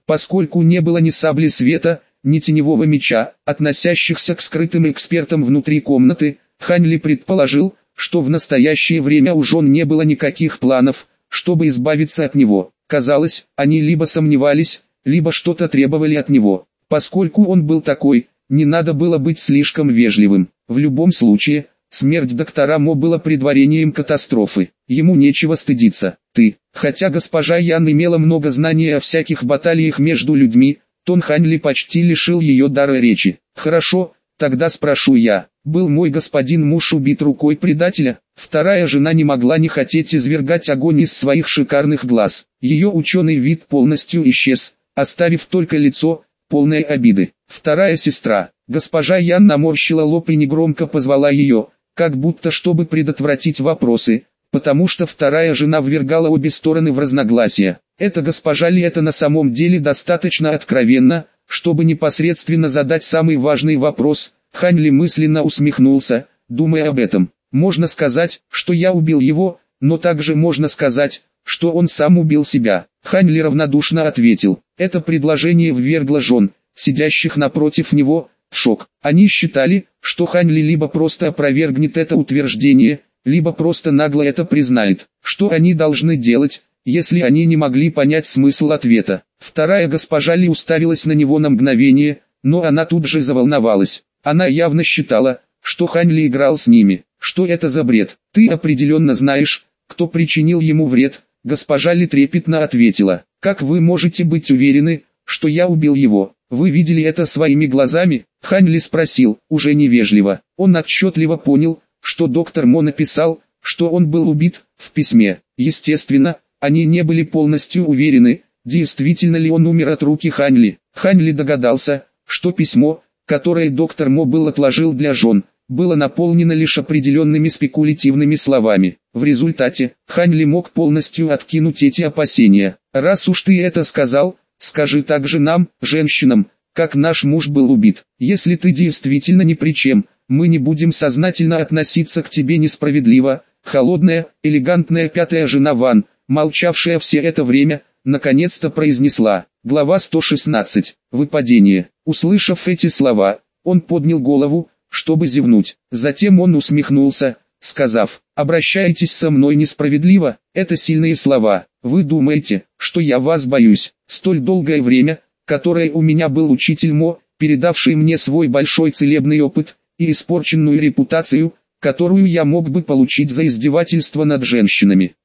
Поскольку не было ни сабли света, ни теневого меча, относящихся к скрытым экспертам внутри комнаты, Хань Ли предположил, что в настоящее время у жен не было никаких планов, чтобы избавиться от него. Казалось, они либо сомневались, либо что-то требовали от него. Поскольку он был такой, не надо было быть слишком вежливым. В любом случае, смерть доктора Мо была предварением катастрофы. Ему нечего стыдиться. Хотя госпожа Ян имела много знаний о всяких баталиях между людьми, тон Хань Ли почти лишил ее дара речи. Хорошо, тогда спрошу я, был мой господин муж убит рукой предателя? Вторая жена не могла не хотеть извергать огонь из своих шикарных глаз. Ее ученый вид полностью исчез, оставив только лицо, полное обиды. Вторая сестра, госпожа Ян наморщила лоб и негромко позвала ее, как будто чтобы предотвратить вопросы, потому что вторая жена ввергала обе стороны в разногласия. Эта госпожа Ли это на самом деле достаточно откровенно, чтобы непосредственно задать самый важный вопрос. Хань Ли мысленно усмехнулся, думая об этом. Можно сказать, что я убил его, но также можно сказать, что он сам убил себя. Хань Ли равнодушно ответил. Это предложение ввергло жен, сидящих напротив него, в шок. Они считали, что Хань Ли либо просто опровергнет это утверждение, либо просто нагло это признает. Что они должны делать, если они не могли понять смысл ответа? Вторая госпожа Ли уставилась на него на мгновение, но она тут же заволновалась. Она явно считала, что Хань Ли играл с ними. Что это за бред? Ты определенно знаешь, кто причинил ему вред. Госпожа Ли трепетно ответила. Как вы можете быть уверены, что я убил его? Вы видели это своими глазами? Хань Ли спросил, уже невежливо. Он отчетливо понял, что доктор Мо написал, что он был убит, в письме. Естественно, они не были полностью уверены, действительно ли он умер от руки Хань Ли. Хань Ли догадался, что письмо, которое доктор Мо был отложил для жен, было наполнено лишь определенными спекулятивными словами. В результате, Хань Ли мог полностью откинуть эти опасения. Раз уж ты это сказал, скажи также нам, женщинам, как наш муж был убит. Если ты действительно ни при чем, мы не будем сознательно относиться к тебе несправедливо. Холодная, элегантная пятая жена Ван, молчавшая все это время, наконец-то произнесла. Глава 116. Выпадение. Услышав эти слова, он поднял голову, чтобы зевнуть. Затем он усмехнулся, сказав, «Обращайтесь со мной несправедливо, это сильные слова. Вы думаете, что я вас боюсь? Столь долгое время, которое у меня был учитель Мо, передавший мне свой большой целебный опыт и испорченную репутацию, которую я мог бы получить за издевательство над женщинами.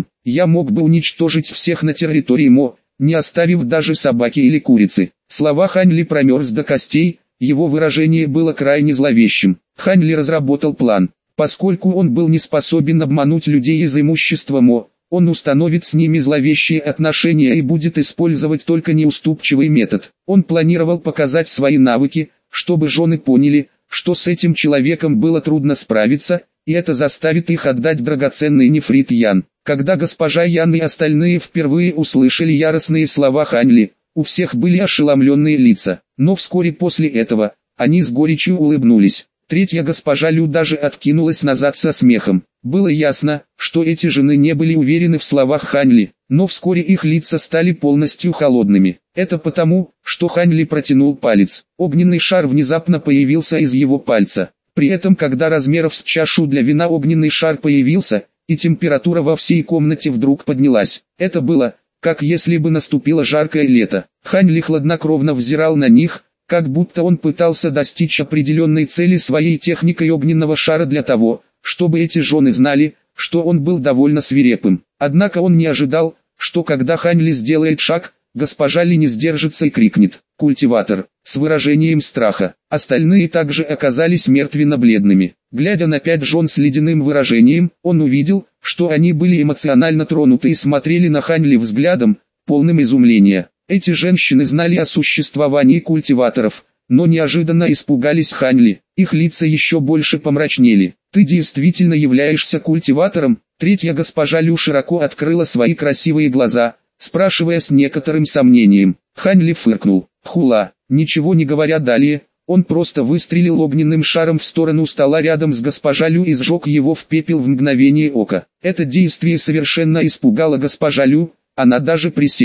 Я мог бы уничтожить всех на территории Мо, не оставив даже собаки или курицы». Слова Хань Ли промерз до костей, его выражение было крайне зловещим. Хань Ли разработал план. Поскольку он был не способен обмануть людей из имущества Мо, он установит с ними зловещие отношения и будет использовать только неуступчивый метод. Он планировал показать свои навыки, чтобы жены поняли, что с этим человеком было трудно справиться, и это заставит их отдать драгоценный нефрит Ян. Когда госпожа Ян и остальные впервые услышали яростные слова Хань Ли, у всех были ошеломленные лица, но вскоре после этого, они с горечью улыбнулись. Третья госпожа Лю даже откинулась назад со смехом. Было ясно, что эти жены не были уверены в словах Хань Ли, но вскоре их лица стали полностью холодными. Это потому, что Хань Ли протянул палец. Огненный шар внезапно появился из его пальца. При этом, когда размеров с чашу для вина огненный шар появился, и температура во всей комнате вдруг поднялась. Это было, как если бы наступило жаркое лето. Хань Ли хладнокровно взирал на них, как будто он пытался достичь определенной цели своей техникой огненного шара для того, чтобы эти жены знали, что он был довольно свирепым. Однако он не ожидал, что когда Хань Ли сделает шаг, госпожа Ли не сдержится и крикнет «Культиватор!» с выражением страха. Остальные также оказались мертвенно-бледными. Глядя на 5 жен с ледяным выражением, он увидел, что они были эмоционально тронуты и смотрели на Хань Ли взглядом, полным изумления. Эти женщины знали о существовании культиваторов, но неожиданно испугались Хань Ли. Их лица еще больше помрачнели. «Ты действительно являешься культиватором?» Третья госпожа Лю широко открыла свои красивые глаза, спрашивая с некоторым сомнением. Хань Ли фыркнул. Хула, ничего не говоря далее, он просто выстрелил огненным шаром в сторону стола рядом с госпожа Лю и сжег его в пепел в мгновение ока. Это действие совершенно испугало госпожа Лю, она даже присела.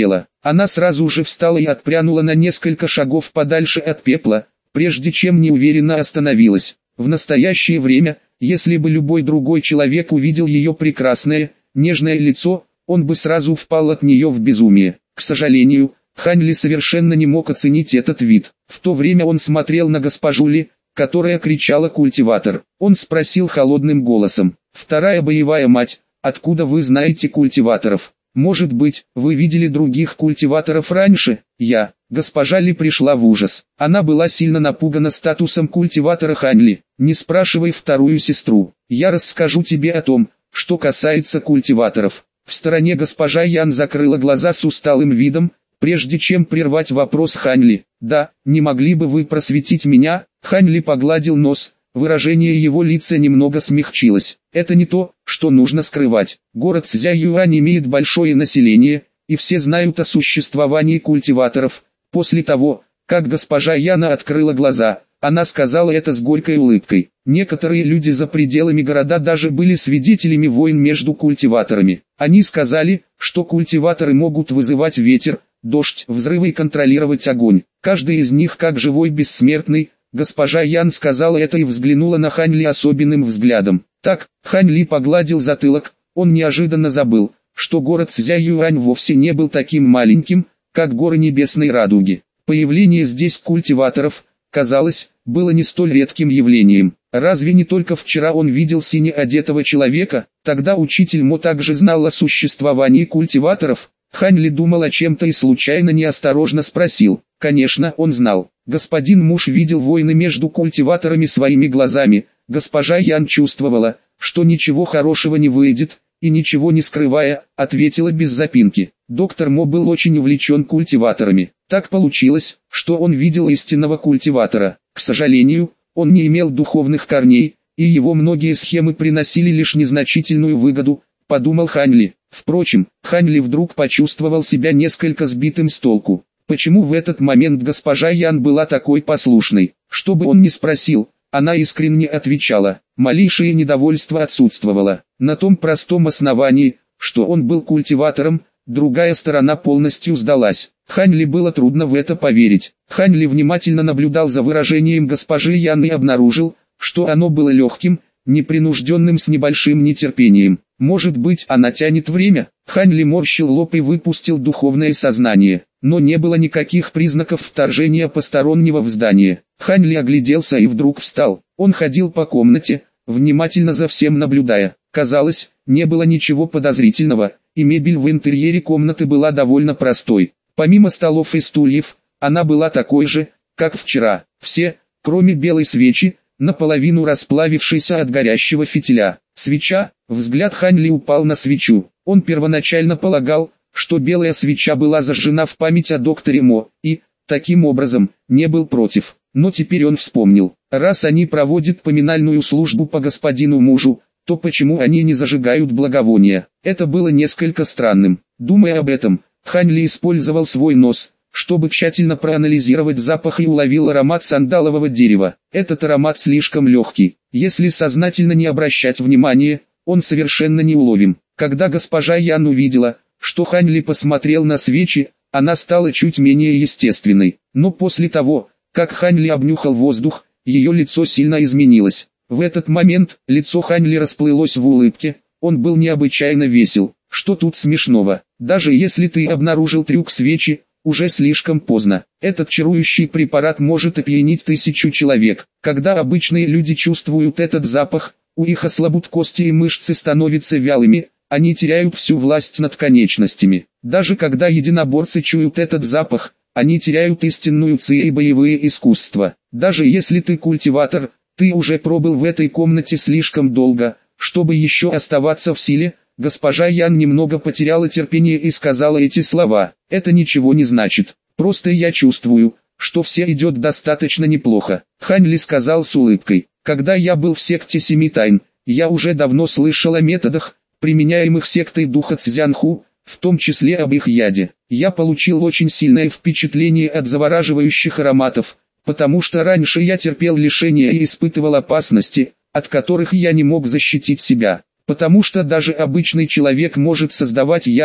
Она сразу же встала и отпрянула на несколько шагов подальше от пепла, прежде чем неуверенно остановилась. В настоящее время, если бы любой другой человек увидел ее прекрасное, нежное лицо, он бы сразу впал от нее в безумие. К сожалению, Хань Ли совершенно не мог оценить этот вид. В то время он смотрел на госпожу Ли, которая кричала «Культиватор». Он спросил холодным голосом: «Вторая боевая мать, откуда вы знаете культиваторов? Может быть, вы видели других культиваторов раньше?» Госпожа Ли пришла в ужас. Она была сильно напугана статусом культиватора Хань Ли. «Не спрашивай вторую сестру. Я расскажу тебе о том, что касается культиваторов». В стороне госпожа Ян закрыла глаза с усталым видом, прежде чем прервать вопрос Хань Ли. «Да, не могли бы вы просветить меня?» Хань Ли погладил нос, выражение его лица немного смягчилось. «Это не то, что нужно скрывать. Город Цзяюань имеет большое население, и все знают о существовании культиваторов». После того, как госпожа Яна открыла глаза, она сказала это с горькой улыбкой. Некоторые люди за пределами города даже были свидетелями войн между культиваторами. Они сказали, что культиваторы могут вызывать ветер, дождь, взрывы и контролировать огонь. Каждый из них как живой бессмертный. Госпожа Ян сказала это и взглянула на Хань Ли особенным взглядом. Так, Хань Ли погладил затылок, он неожиданно забыл, что город Цзяюань вовсе не был таким маленьким, как горы Небесной Радуги. Появление здесь культиваторов, казалось, было не столь редким явлением. Разве не только вчера он видел сине одетого человека? Тогда учитель Мо также знал о существовании культиваторов. Хань Ли думал о чем-то и случайно неосторожно спросил. Конечно, он знал. Господин муж видел войны между культиваторами своими глазами. Госпожа Ян чувствовала, что ничего хорошего не выйдет, и ничего не скрывая, ответила без запинки. Доктор Мо был очень увлечен культиваторами. Так получилось, что он видел истинного культиватора. К сожалению, он не имел духовных корней, и его многие схемы приносили лишь незначительную выгоду, подумал Хань Ли. Впрочем, Хань Ли вдруг почувствовал себя несколько сбитым с толку. Почему в этот момент госпожа Ян была такой послушной? Что бы он ни спросил, она искренне отвечала. Малейшее недовольство отсутствовало. На том простом основании, что он был культиватором, другая сторона полностью сдалась. Хань Ли было трудно в это поверить. Хань Ли внимательно наблюдал за выражением госпожи Ян и обнаружил, что оно было легким, непринужденным, с небольшим нетерпением. Может быть, она тянет время? Хань Ли морщил лоб и выпустил духовное сознание. Но не было никаких признаков вторжения постороннего в здание. Хань Ли огляделся и вдруг встал. Он ходил по комнате, внимательно за всем наблюдая. Казалось, не было ничего подозрительного, и мебель в интерьере комнаты была довольно простой. Помимо столов и стульев, она была такой же, как вчера. Все, кроме белой свечи, наполовину расплавившейся от горящего фитиля. Свеча, взгляд Хань Ли упал на свечу. Он первоначально полагал, что белая свеча была зажжена в память о докторе Мо, и, таким образом, не был против. Но теперь он вспомнил, раз они проводят поминальную службу по господину мужу, то почему они не зажигают благовония? Это было несколько странным. Думая об этом, Хань Ли использовал свой нос, чтобы тщательно проанализировать запах, и уловил аромат сандалового дерева. Этот аромат слишком легкий. Если сознательно не обращать внимания, он совершенно неуловим. Когда госпожа Ян увидела, что Хань Ли посмотрел на свечи, она стала чуть менее естественной. Но после того, как Хань Ли обнюхал воздух, ее лицо сильно изменилось. В этот момент лицо Хань Ли расплылось в улыбке, он был необычайно весел. Что тут смешного? Даже если ты обнаружил трюк свечи, уже слишком поздно. Этот чарующий препарат может опьянить 1000 человек. Когда обычные люди чувствуют этот запах, у их ослабут кости и мышцы становятся вялыми, они теряют всю власть над конечностями. Даже когда единоборцы чуют этот запах, они теряют истинную ци и боевые искусства. Даже если ты культиватор, ты уже пробыл в этой комнате слишком долго, чтобы еще оставаться в силе. Госпожа Ян немного потеряла терпение и сказала эти слова. Это ничего не значит. Просто я чувствую, что все идет достаточно неплохо. Хань Ли сказал с улыбкой. Когда я был в секте Семи Тайн, я уже давно слышал о методах, применяемых сектой духа Цзянху, в том числе об их яде. Я получил очень сильное впечатление от завораживающих ароматов, потому что раньше я терпел лишения и испытывал опасности, от которых я не мог защитить себя. Потому что даже обычный человек может создавать яды,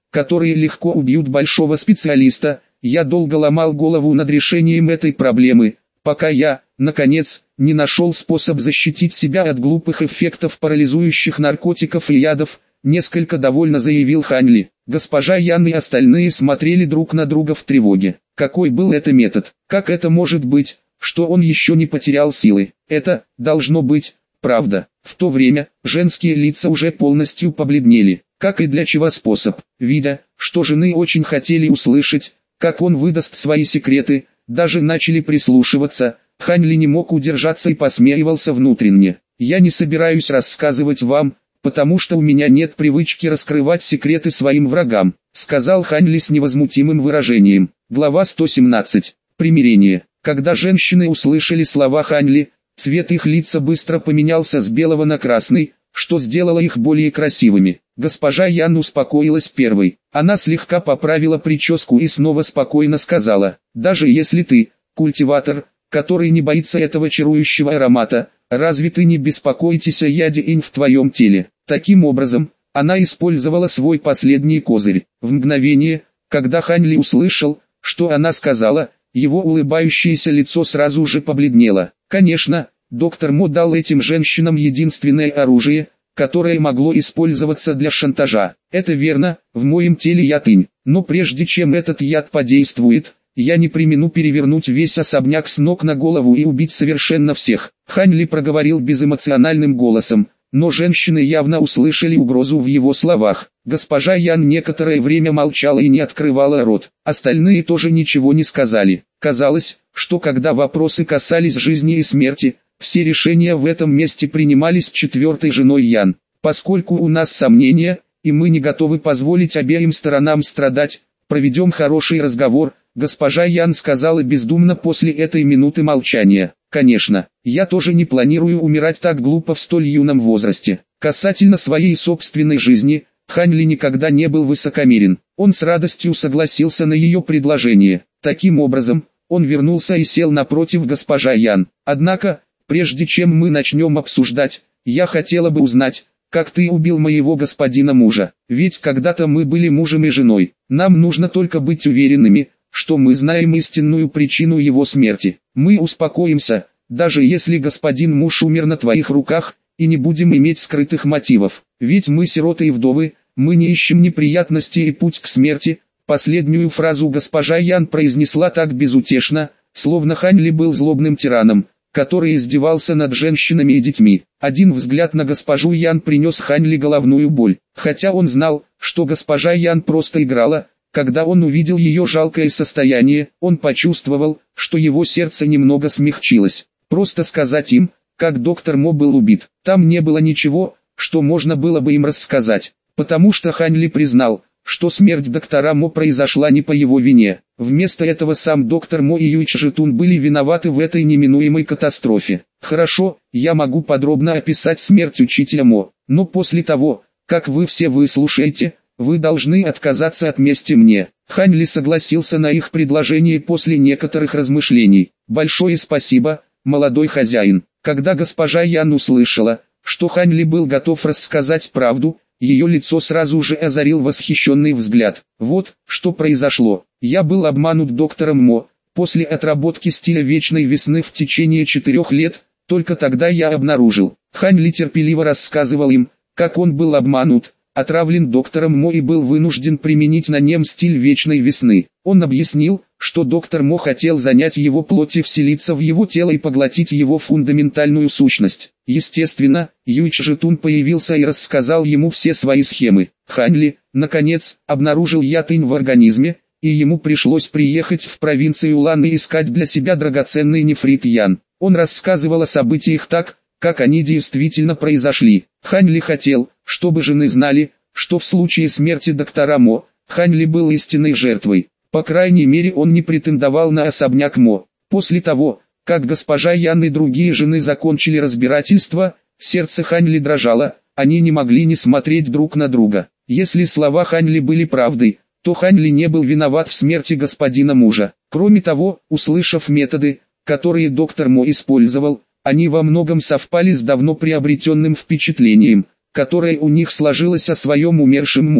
которые легко убьют большого специалиста. Я долго ломал голову над решением этой проблемы, пока я, наконец, не нашел способ защитить себя от глупых эффектов парализующих наркотиков и ядов, несколько довольно заявил Хань Ли. Госпожа Ян и остальные смотрели друг на друга в тревоге. Какой был это метод? Как это может быть, что он еще не потерял силы? Это, должно быть, правда. В то время, женские лица уже полностью побледнели. Как и для чего способ? Видя, что жены очень хотели услышать, как он выдаст свои секреты, даже начали прислушиваться, Хань Ли не мог удержаться и посмеивался внутренне. «Я не собираюсь рассказывать вам, потому что у меня нет привычки раскрывать секреты своим врагам», сказал Хань Ли с невозмутимым выражением. Глава 117. Примирение. Когда женщины услышали слова Хань Ли, цвет их лица быстро поменялся с белого на красный, что сделало их более красивыми. Госпожа Ян успокоилась первой. Она слегка поправила прическу и снова спокойно сказала: «Даже если ты, культиватор, который не боится этого чарующего аромата, разве ты не беспокоитесь о яде инь в твоем теле?» Таким образом, она использовала свой последний козырь. В мгновение, когда Хань Ли услышал, что она сказала, его улыбающееся лицо сразу же побледнело. Конечно, доктор Мо дал этим женщинам единственное оружие, которое могло использоваться для шантажа. Это верно, в моем теле яд инь, но прежде чем этот яд подействует, я не премину перевернуть весь особняк с ног на голову и убить совершенно всех. Хань Ли проговорил безэмоциональным голосом, но женщины явно услышали угрозу в его словах. Госпожа Ян некоторое время молчала и не открывала рот. Остальные тоже ничего не сказали. Казалось, что когда вопросы касались жизни и смерти, все решения в этом месте принимались четвертой женой Ян. Поскольку у нас сомнения, и мы не готовы позволить обеим сторонам страдать, проведем хороший разговор, госпожа Ян сказала бездумно после этой минуты молчания. Конечно, я тоже не планирую умирать так глупо в столь юном возрасте. Касательно своей собственной жизни, Хань Ли никогда не был высокомерен. Он с радостью согласился на ее предложение. Таким образом, он вернулся и сел напротив госпожа Ян. Однако, прежде чем мы начнем обсуждать, я хотела бы узнать, как ты убил моего господина мужа. Ведь когда-то мы были мужем и женой. Нам нужно только быть уверенными, что мы знаем истинную причину его смерти. Мы успокоимся, даже если господин муж умер на твоих руках, и не будем иметь скрытых мотивов. Ведь мы сироты и вдовы, мы не ищем неприятностей и путь к смерти. Последнюю фразу госпожа Ян произнесла так безутешно, словно Хань Ли был злобным тираном, который издевался над женщинами и детьми. Один взгляд на госпожу Ян принес Хань Ли головную боль. Хотя он знал, что госпожа Ян просто играла, когда он увидел ее жалкое состояние, он почувствовал, что его сердце немного смягчилось. Просто сказать им, как доктор Мо был убит. Там не было ничего, что можно было бы им рассказать, потому что Хань Ли признал, что смерть доктора Мо произошла не по его вине. Вместо этого сам доктор Мо и Юй Чжитун были виноваты в этой неминуемой катастрофе. Хорошо, я могу подробно описать смерть учителя Мо, но после того, как вы все выслушаете, вы должны отказаться от мести мне. Хань Ли согласился на их предложение после некоторых размышлений. Большое спасибо, молодой хозяин. Когда госпожа Ян услышала, что Хань Ли был готов рассказать правду, ее лицо сразу же озарил восхищенный взгляд. Вот, что произошло. Я был обманут доктором Мо. После отработки стиля вечной весны в течение 4 лет, только тогда я обнаружил. Хань Ли терпеливо рассказывал им, как он был обманут, отравлен доктором Мо и был вынужден применить на нем стиль вечной весны. Он объяснил, что доктор Мо хотел занять его плоть и вселиться в его тело и поглотить его фундаментальную сущность. Естественно, Юй Чжитун появился и рассказал ему все свои схемы. Хань Ли, наконец, обнаружил яд инь в организме, и ему пришлось приехать в провинцию Лан и искать для себя драгоценный нефрит Ян. Он рассказывал о событиях так, как они действительно произошли. Хань Ли хотел, чтобы жены знали, что в случае смерти доктора Мо, Хань Ли был истинной жертвой. По крайней мере, он не претендовал на особняк Мо. После того, как госпожа Ян и другие жены закончили разбирательство, сердце Хань Ли дрожало, они не могли не смотреть друг на друга. Если слова Хань Ли были правдой, то Хань Ли не был виноват в смерти господина мужа. Кроме того, услышав методы, которые доктор Мо использовал, они во многом совпали с давно приобретенным впечатлением, которое у них сложилось о своем умершем муже.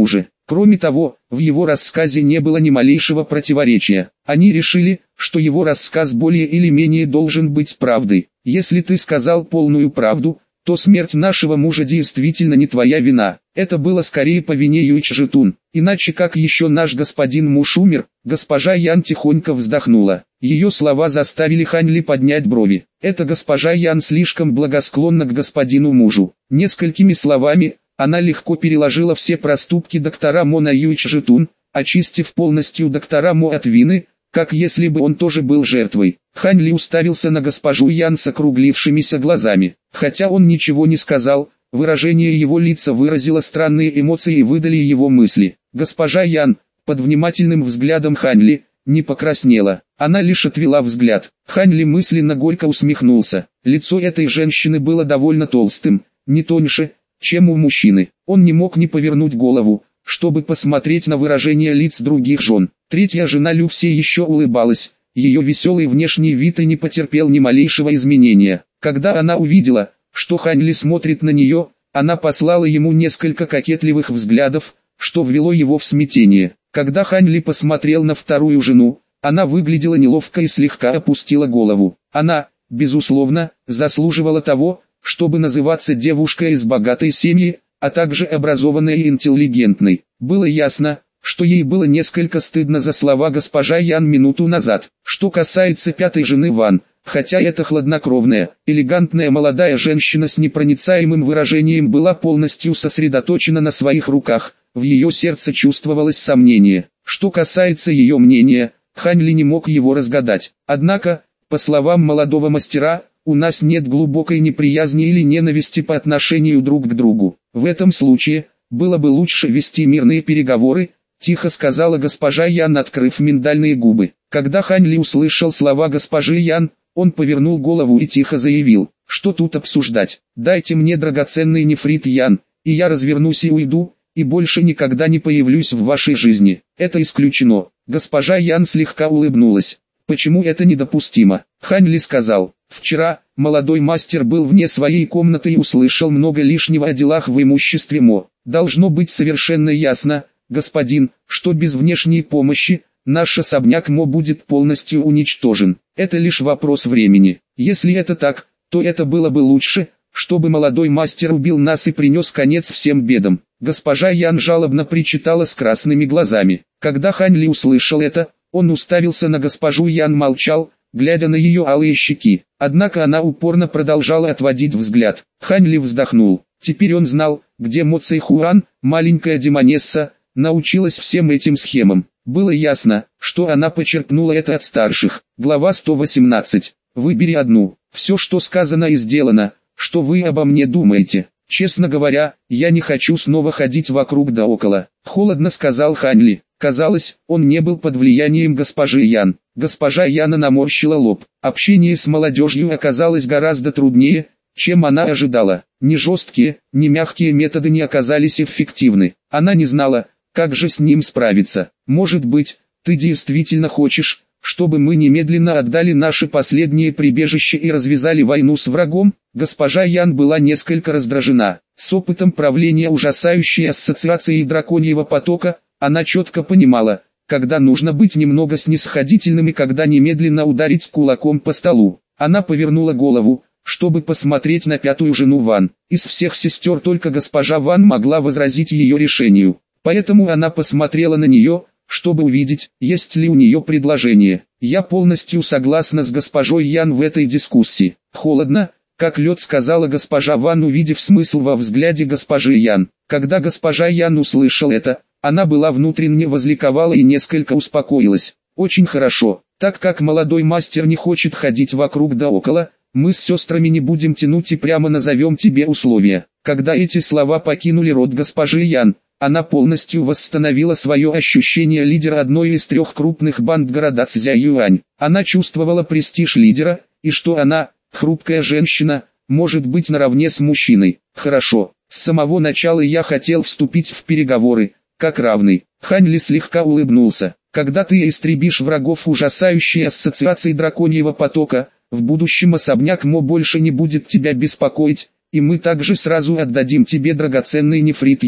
Кроме того, в его рассказе не было ни малейшего противоречия. Они решили, что его рассказ более или менее должен быть правдой. Если ты сказал полную правду, то смерть нашего мужа действительно не твоя вина. Это было скорее по вине Юйчжитун. Иначе как еще наш господин муж умер? Госпожа Ян тихонько вздохнула. Ее слова заставили Хань Ли поднять брови. Эта госпожа Ян слишком благосклонна к господину мужу. Несколькими словами, она легко переложила все проступки доктора Мо на Юйчжитун, очистив полностью доктора Мо от вины, как если бы он тоже был жертвой. Хань Ли уставился на госпожу Ян с округлившимися глазами. Хотя он ничего не сказал, выражение его лица выразило странные эмоции и выдали его мысли. Госпожа Ян, под внимательным взглядом Хань Ли, не покраснела. Она лишь отвела взгляд. Хань Ли мысленно горько усмехнулся. Лицо этой женщины было довольно толстым, не тоньше, чем у мужчины. Он не мог не повернуть голову, чтобы посмотреть на выражение лиц других жен. Третья жена Лю все еще улыбалась. Ее веселый внешний вид и не потерпел ни малейшего изменения. Когда она увидела, что Хань Ли смотрит на нее, она послала ему несколько кокетливых взглядов, что ввело его в смятение. Когда Хань Ли посмотрел на вторую жену, она выглядела неловко и слегка опустила голову. Она, безусловно, заслуживала того, чтобы называться девушкой из богатой семьи, а также образованной и интеллигентной. Было ясно, что ей было несколько стыдно за слова госпожа Ян минуту назад. Что касается пятой жены Ван, хотя эта хладнокровная, элегантная молодая женщина с непроницаемым выражением была полностью сосредоточена на своих руках, в ее сердце чувствовалось сомнение. Что касается ее мнения, Хань Ли не мог его разгадать. Однако, по словам молодого мастера, у нас нет глубокой неприязни или ненависти по отношению друг к другу. В этом случае, было бы лучше вести мирные переговоры, тихо сказала госпожа Ян, открыв миндальные губы. Когда Хань Ли услышал слова госпожи Ян, он повернул голову и тихо заявил: что тут обсуждать? Дайте мне драгоценный нефрит Ян, и я развернусь и уйду, и больше никогда не появлюсь в вашей жизни. Это исключено. Госпожа Ян слегка улыбнулась. Почему это недопустимо? Хань Ли сказал: вчера, молодой мастер был вне своей комнаты и услышал много лишнего о делах в имуществе Мо. Должно быть совершенно ясно, господин, что без внешней помощи, наш особняк Мо будет полностью уничтожен. Это лишь вопрос времени. Если это так, то это было бы лучше, чтобы молодой мастер убил нас и принес конец всем бедам. Госпожа Ян жалобно причитала с красными глазами. Когда Хань Ли услышал это, он уставился на госпожу Ян, молчал, глядя на ее алые щеки. Однако она упорно продолжала отводить взгляд. Хань Ли вздохнул. Теперь он знал, где Мо Цэй Хуан, маленькая демонесса, научилась всем этим схемам. Было ясно, что она почерпнула это от старших. Глава 118. Выбери одну. Все, что сказано и сделано, что вы обо мне думаете. Честно говоря, я не хочу снова ходить вокруг да около. Холодно сказал Хань Ли. Казалось, он не был под влиянием госпожи Ян. Госпожа Яна наморщила лоб. Общение с молодежью оказалось гораздо труднее, чем она ожидала. Ни жесткие, ни мягкие методы не оказались эффективны. Она не знала, как же с ним справиться. Может быть, ты действительно хочешь, чтобы мы немедленно отдали наше последнее прибежище и развязали войну с врагом? Госпожа Ян была несколько раздражена. С опытом правления ужасающей ассоциацией драконьего потока, она четко понимала, когда нужно быть немного снисходительным и когда немедленно ударить кулаком по столу. Она повернула голову, чтобы посмотреть на пятую жену Ван. Из всех сестер только госпожа Ван могла возразить ее решению. Поэтому она посмотрела на нее, чтобы увидеть, есть ли у нее предложение. Я полностью согласна с госпожой Ян в этой дискуссии. Холодно, как лед, сказала госпожа Ван, увидев смысл во взгляде госпожи Ян. Когда госпожа Ян услышала это, она была внутренне возликовала и несколько успокоилась. Очень хорошо, так как молодой мастер не хочет ходить вокруг да около, мы с сестрами не будем тянуть и прямо назовем тебе условия. Когда эти слова покинули рот госпожи Ян, она полностью восстановила свое ощущение лидера одной из трех крупных банд города Цзяюань. Она чувствовала престиж лидера, и что она, хрупкая женщина, может быть наравне с мужчиной. Хорошо, с самого начала я хотел вступить в переговоры, как равный. Хань Ли слегка улыбнулся. Когда ты истребишь врагов ужасающей ассоциации драконьего потока, в будущем особняк Мо больше не будет тебя беспокоить, и мы также сразу отдадим тебе драгоценный нефрит Ян.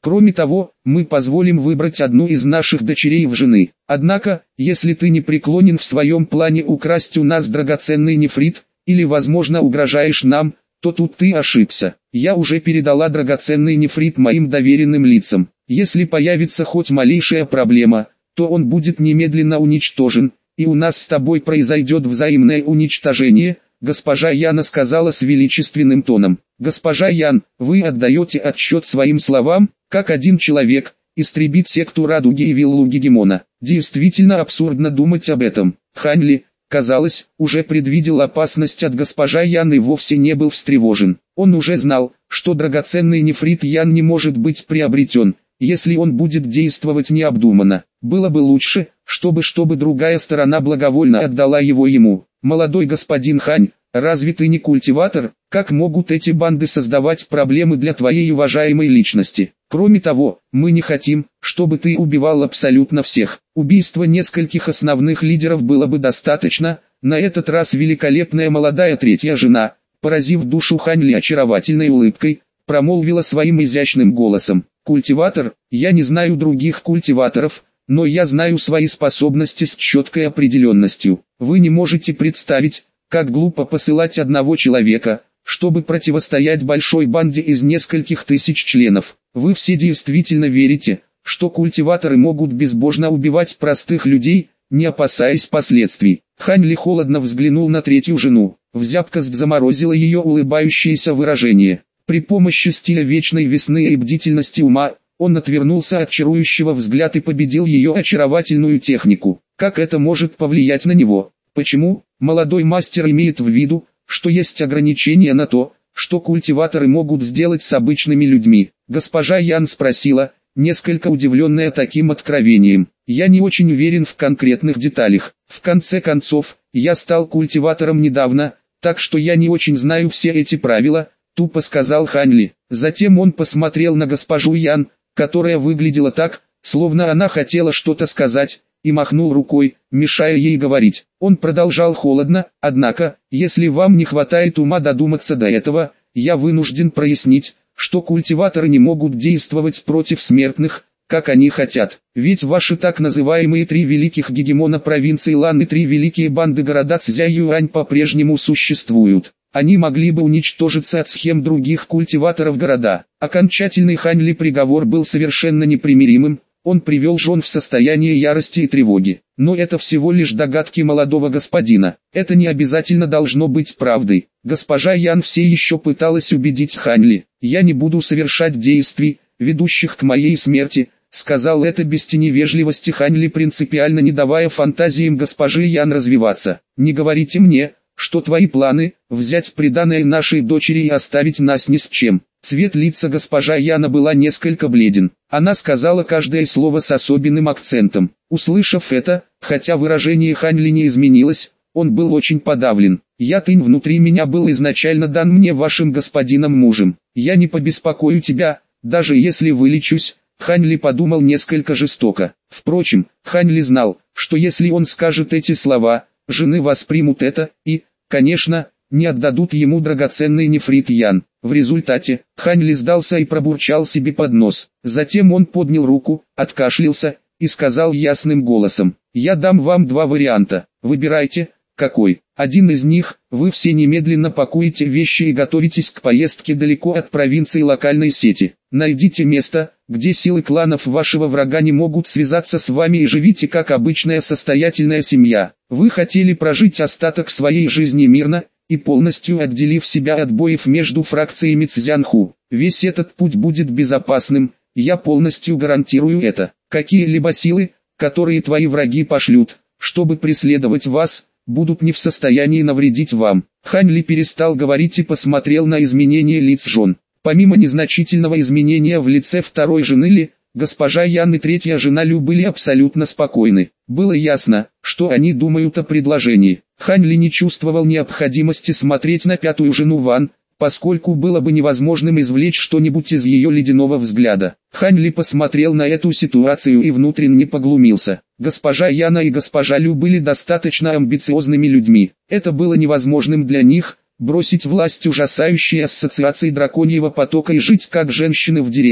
Кроме того, мы позволим выбрать одну из наших дочерей в жены. Однако, если ты не преклонен в своем плане украсть у нас драгоценный нефрит, или возможно угрожаешь нам, то тут ты ошибся. Я уже передала драгоценный нефрит моим доверенным лицам. Если появится хоть малейшая проблема, то он будет немедленно уничтожен, и у нас с тобой произойдет взаимное уничтожение, госпожа Яна сказала с величественным тоном. Госпожа Ян, вы отдаете отчет своим словам, как один человек, истребить секту Радуги и виллу Гегемона. Действительно абсурдно думать об этом. Ханли, казалось, уже предвидел опасность от госпожа Ян и вовсе не был встревожен. Он уже знал, что драгоценный нефрит Ян не может быть приобретен, если он будет действовать необдуманно. Было бы лучше, чтобы другая сторона благовольно отдала его ему. Молодой господин Хань, разве ты не культиватор? Как могут эти банды создавать проблемы для твоей уважаемой личности? Кроме того, мы не хотим, чтобы ты убивал абсолютно всех. Убийство нескольких основных лидеров было бы достаточно. На этот раз великолепная молодая третья жена, поразив душу Ханли очаровательной улыбкой, промолвила своим изящным голосом. Культиватор, я не знаю других культиваторов, но я знаю свои способности с четкой определенностью. Вы не можете представить, как глупо посылать одного человека, чтобы противостоять большой банде из нескольких тысяч членов. Вы все действительно верите, что культиваторы могут безбожно убивать простых людей, не опасаясь последствий. Ханли холодно взглянул на третью жену. В зябкость заморозило ее улыбающееся выражение. При помощи стиля вечной весны и бдительности ума, он отвернулся от чарующего взгляда и победил ее очаровательную технику. Как это может повлиять на него? Почему? Молодой мастер имеет в виду, что есть ограничения на то, что культиваторы могут сделать с обычными людьми. Госпожа Ян спросила, несколько удивленная таким откровением. Я не очень уверен в конкретных деталях. В конце концов, я стал культиватором недавно, так что я не очень знаю все эти правила, тупо сказал Ханли. Затем он посмотрел на госпожу Ян, которая выглядела так, словно она хотела что-то сказать, и махнул рукой, мешая ей говорить. Он продолжал холодно, однако, если вам не хватает ума додуматься до этого, я вынужден прояснить, что культиваторы не могут действовать против смертных, как они хотят. Ведь ваши так называемые три великих гегемона провинции Лан и три великие банды города Цзяюань по-прежнему существуют. Они могли бы уничтожиться от схем других культиваторов города. Окончательный Ханли приговор был совершенно непримиримым, он привел жен в состояние ярости и тревоги. Но это всего лишь догадки молодого господина. Это не обязательно должно быть правдой. Госпожа Ян все еще пыталась убедить Ханли. «Я не буду совершать действий, ведущих к моей смерти», сказал это без тени вежливости Ханли, принципиально не давая фантазиям госпожи Ян развиваться. «Не говорите мне, что твои планы – взять приданое нашей дочери и оставить нас ни с чем». Цвет лица госпожа Яна была несколько бледен. Она сказала каждое слово с особенным акцентом. Услышав это, хотя выражение Ханли не изменилось, он был очень подавлен. Ятынь внутри меня был изначально дан мне вашим господином мужем. Я не побеспокою тебя, даже если вылечусь. Ханли подумал несколько жестоко. Впрочем, Ханли знал, что если он скажет эти слова, жены воспримут это и, конечно, не отдадут ему драгоценный нефрит Ян. В результате, Ханли сдался и пробурчал себе под нос. Затем он поднял руку, откашлялся и сказал ясным голосом: «Я дам вам два варианта, выбирайте, какой. Один из них, вы все немедленно пакуете вещи и готовитесь к поездке далеко от провинции локальной сети. Найдите место, где силы кланов вашего врага не могут связаться с вами и живите как обычная состоятельная семья. Вы хотели прожить остаток своей жизни мирно и полностью отделив себя от боев между фракциями Цзянху. Весь этот путь будет безопасным, я полностью гарантирую это. Какие-либо силы, которые твои враги пошлют, чтобы преследовать вас, будут не в состоянии навредить вам». Ханли перестал говорить и посмотрел на изменение лиц жен. Помимо незначительного изменения в лице второй жены Ли, госпожа Ян и третья жена Лю были абсолютно спокойны. Было ясно, что они думают о предложении. Ханли не чувствовал необходимости смотреть на пятую жену Ван, поскольку было бы невозможным извлечь что-нибудь из ее ледяного взгляда. Ханли посмотрел на эту ситуацию и внутренне поглумился. Госпожа Яна и госпожа Лю были достаточно амбициозными людьми. Это было невозможным для них, бросить власть ужасающей ассоциации драконьего потока и жить как женщины в деревне.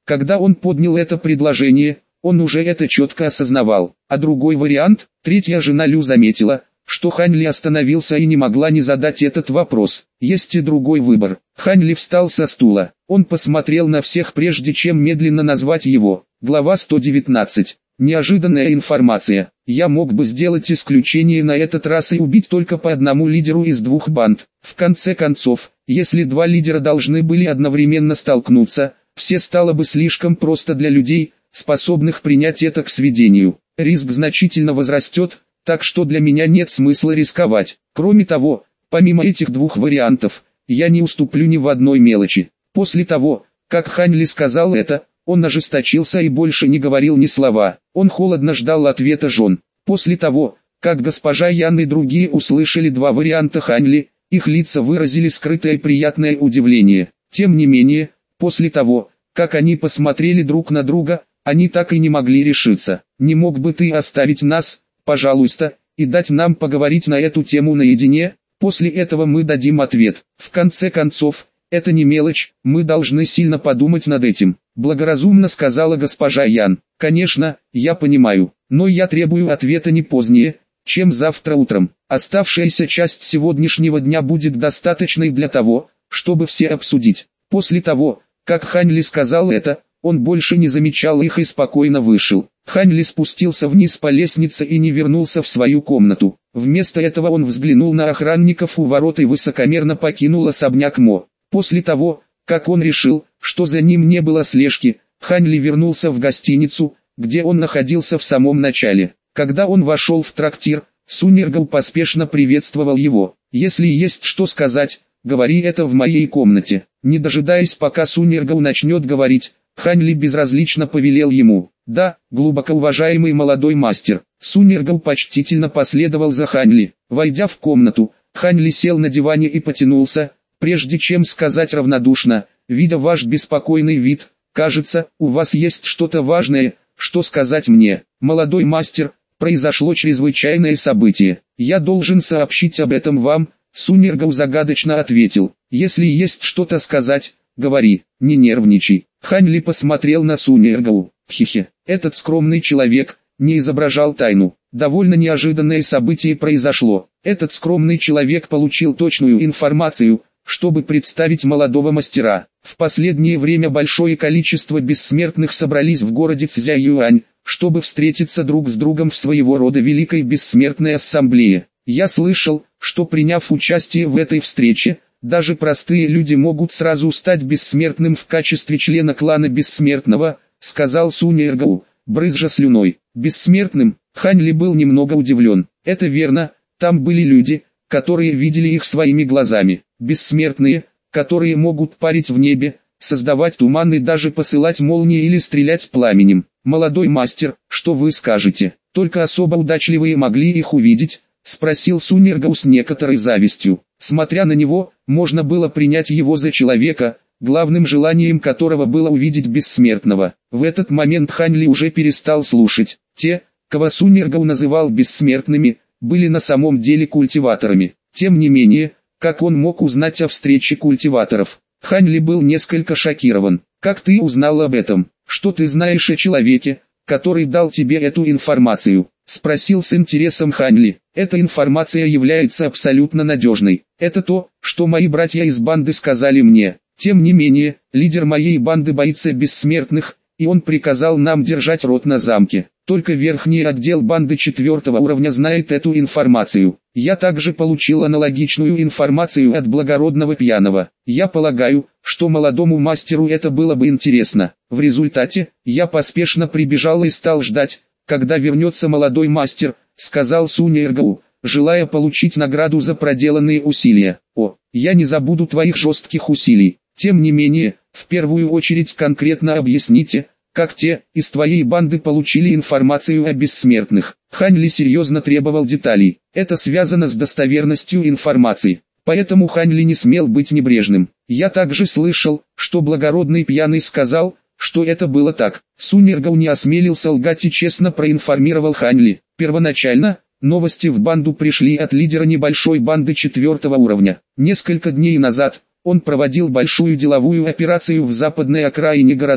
Когда он поднял это предложение, он уже это четко осознавал. А другой вариант, третья жена Лю заметила, что Хань Ли остановился и не могла не задать этот вопрос. Есть и другой выбор. Хань Ли встал со стула. Он посмотрел на всех прежде чем медленно назвать его. Глава 119. Неожиданная информация. Я мог бы сделать исключение на этот раз и убить только по одному лидеру из двух банд. В конце концов, если два лидера должны были одновременно столкнуться, все стало бы слишком просто для людей, способных принять это к сведению. Риск значительно возрастет, так что для меня нет смысла рисковать. Кроме того, помимо этих двух вариантов, я не уступлю ни в одной мелочи. После того, как Хань Ли сказал это, он ожесточился и больше не говорил ни слова. Он холодно ждал ответа жен. После того, как госпожа Ян и другие услышали два варианта Хань Ли, их лица выразили скрытое приятное удивление. Тем не менее, после того, как они посмотрели друг на друга, они так и не могли решиться. «Не мог бы ты оставить нас, пожалуйста, и дать нам поговорить на эту тему наедине? После этого мы дадим ответ. В конце концов, это не мелочь, мы должны сильно подумать над этим», — благоразумно сказала госпожа Ян. «Конечно, я понимаю, но я требую ответа не позднее, чем завтра утром. Оставшаяся часть сегодняшнего дня будет достаточной для того, чтобы все обсудить». После того, как Хань Ли сказал это, он больше не замечал их и спокойно вышел. Хань Ли спустился вниз по лестнице и не вернулся в свою комнату. Вместо этого он взглянул на охранников у ворот и высокомерно покинул особняк Мо. После того, как он решил, что за ним не было слежки, Хань Ли вернулся в гостиницу, где он находился в самом начале. Когда он вошел в трактир, Сунь Иргау поспешно приветствовал его. «Если есть что сказать, говори это в моей комнате». Не дожидаясь пока Сунь Иргау начнет говорить, Хань Ли безразлично повелел ему: «Да, глубоко уважаемый молодой мастер». Сунь Иргау почтительно последовал за Хань Ли. Войдя в комнату, Хань Ли сел на диване и потянулся, прежде чем сказать равнодушно: «Видя ваш беспокойный вид, кажется, у вас есть что-то важное, что сказать мне. Молодой мастер, произошло чрезвычайное событие. Я должен сообщить об этом вам», — Сунь Иргау загадочно ответил. «Если есть что-то сказать, говори, не нервничай». Хань Ли посмотрел на Сунь Иргау. Хе-хе, этот скромный человек не изображал тайну. Довольно неожиданное событие произошло. Этот скромный человек получил точную информацию, чтобы представить молодого мастера. В последнее время большое количество бессмертных собрались в городе Цзяюань, чтобы встретиться друг с другом в своего рода великой бессмертной ассамблее. Я слышал, что приняв участие в этой встрече, даже простые люди могут сразу стать бессмертным в качестве члена клана Бессмертного, сказал Сунь Иргау, брызжа слюной. Бессмертным? Хань Ли был немного удивлен. Это верно, там были люди, которые видели их своими глазами. Бессмертные, которые могут парить в небе, создавать туман и даже посылать молнии или стрелять пламенем. «Молодой мастер, что вы скажете? Только особо удачливые могли их увидеть?» — спросил Сунь Иргау с некоторой завистью. Смотря на него, можно было принять его за человека, главным желанием которого было увидеть бессмертного. В этот момент Хань Ли уже перестал слушать. Те, кого Сунь Иргау называл бессмертными, были на самом деле культиваторами. Тем не менее, как он мог узнать о встрече культиваторов? Хань Ли был несколько шокирован. «Как ты узнал об этом? Что ты знаешь о человеке, который дал тебе эту информацию?» — спросил с интересом Хань Ли. «Эта информация является абсолютно надежной. Это то, что мои братья из банды сказали мне. Тем не менее, лидер моей банды боится бессмертных, и он приказал нам держать рот на замке. Только верхний отдел банды 4-го уровня знает эту информацию. Я также получил аналогичную информацию от благородного пьяного. Я полагаю, что молодому мастеру это было бы интересно. В результате, я поспешно прибежал и стал ждать, когда вернется молодой мастер», — сказал Сунь Иргау, желая получить награду за проделанные усилия. «О, я не забуду твоих жестких усилий. Тем не менее, в первую очередь конкретно объясните, как те из твоей банды получили информацию о бессмертных». Хань Ли серьезно требовал деталей. Это связано с достоверностью информации. Поэтому Хань Ли не смел быть небрежным. «Я также слышал, что благородный пьяный сказал, что это было так». Сунь Иргау не осмелился лгать и честно проинформировал Хань Ли. Первоначально, новости в банду пришли от лидера небольшой банды 4-го уровня. Несколько дней назад, он проводил большую деловую операцию в западной окраине города,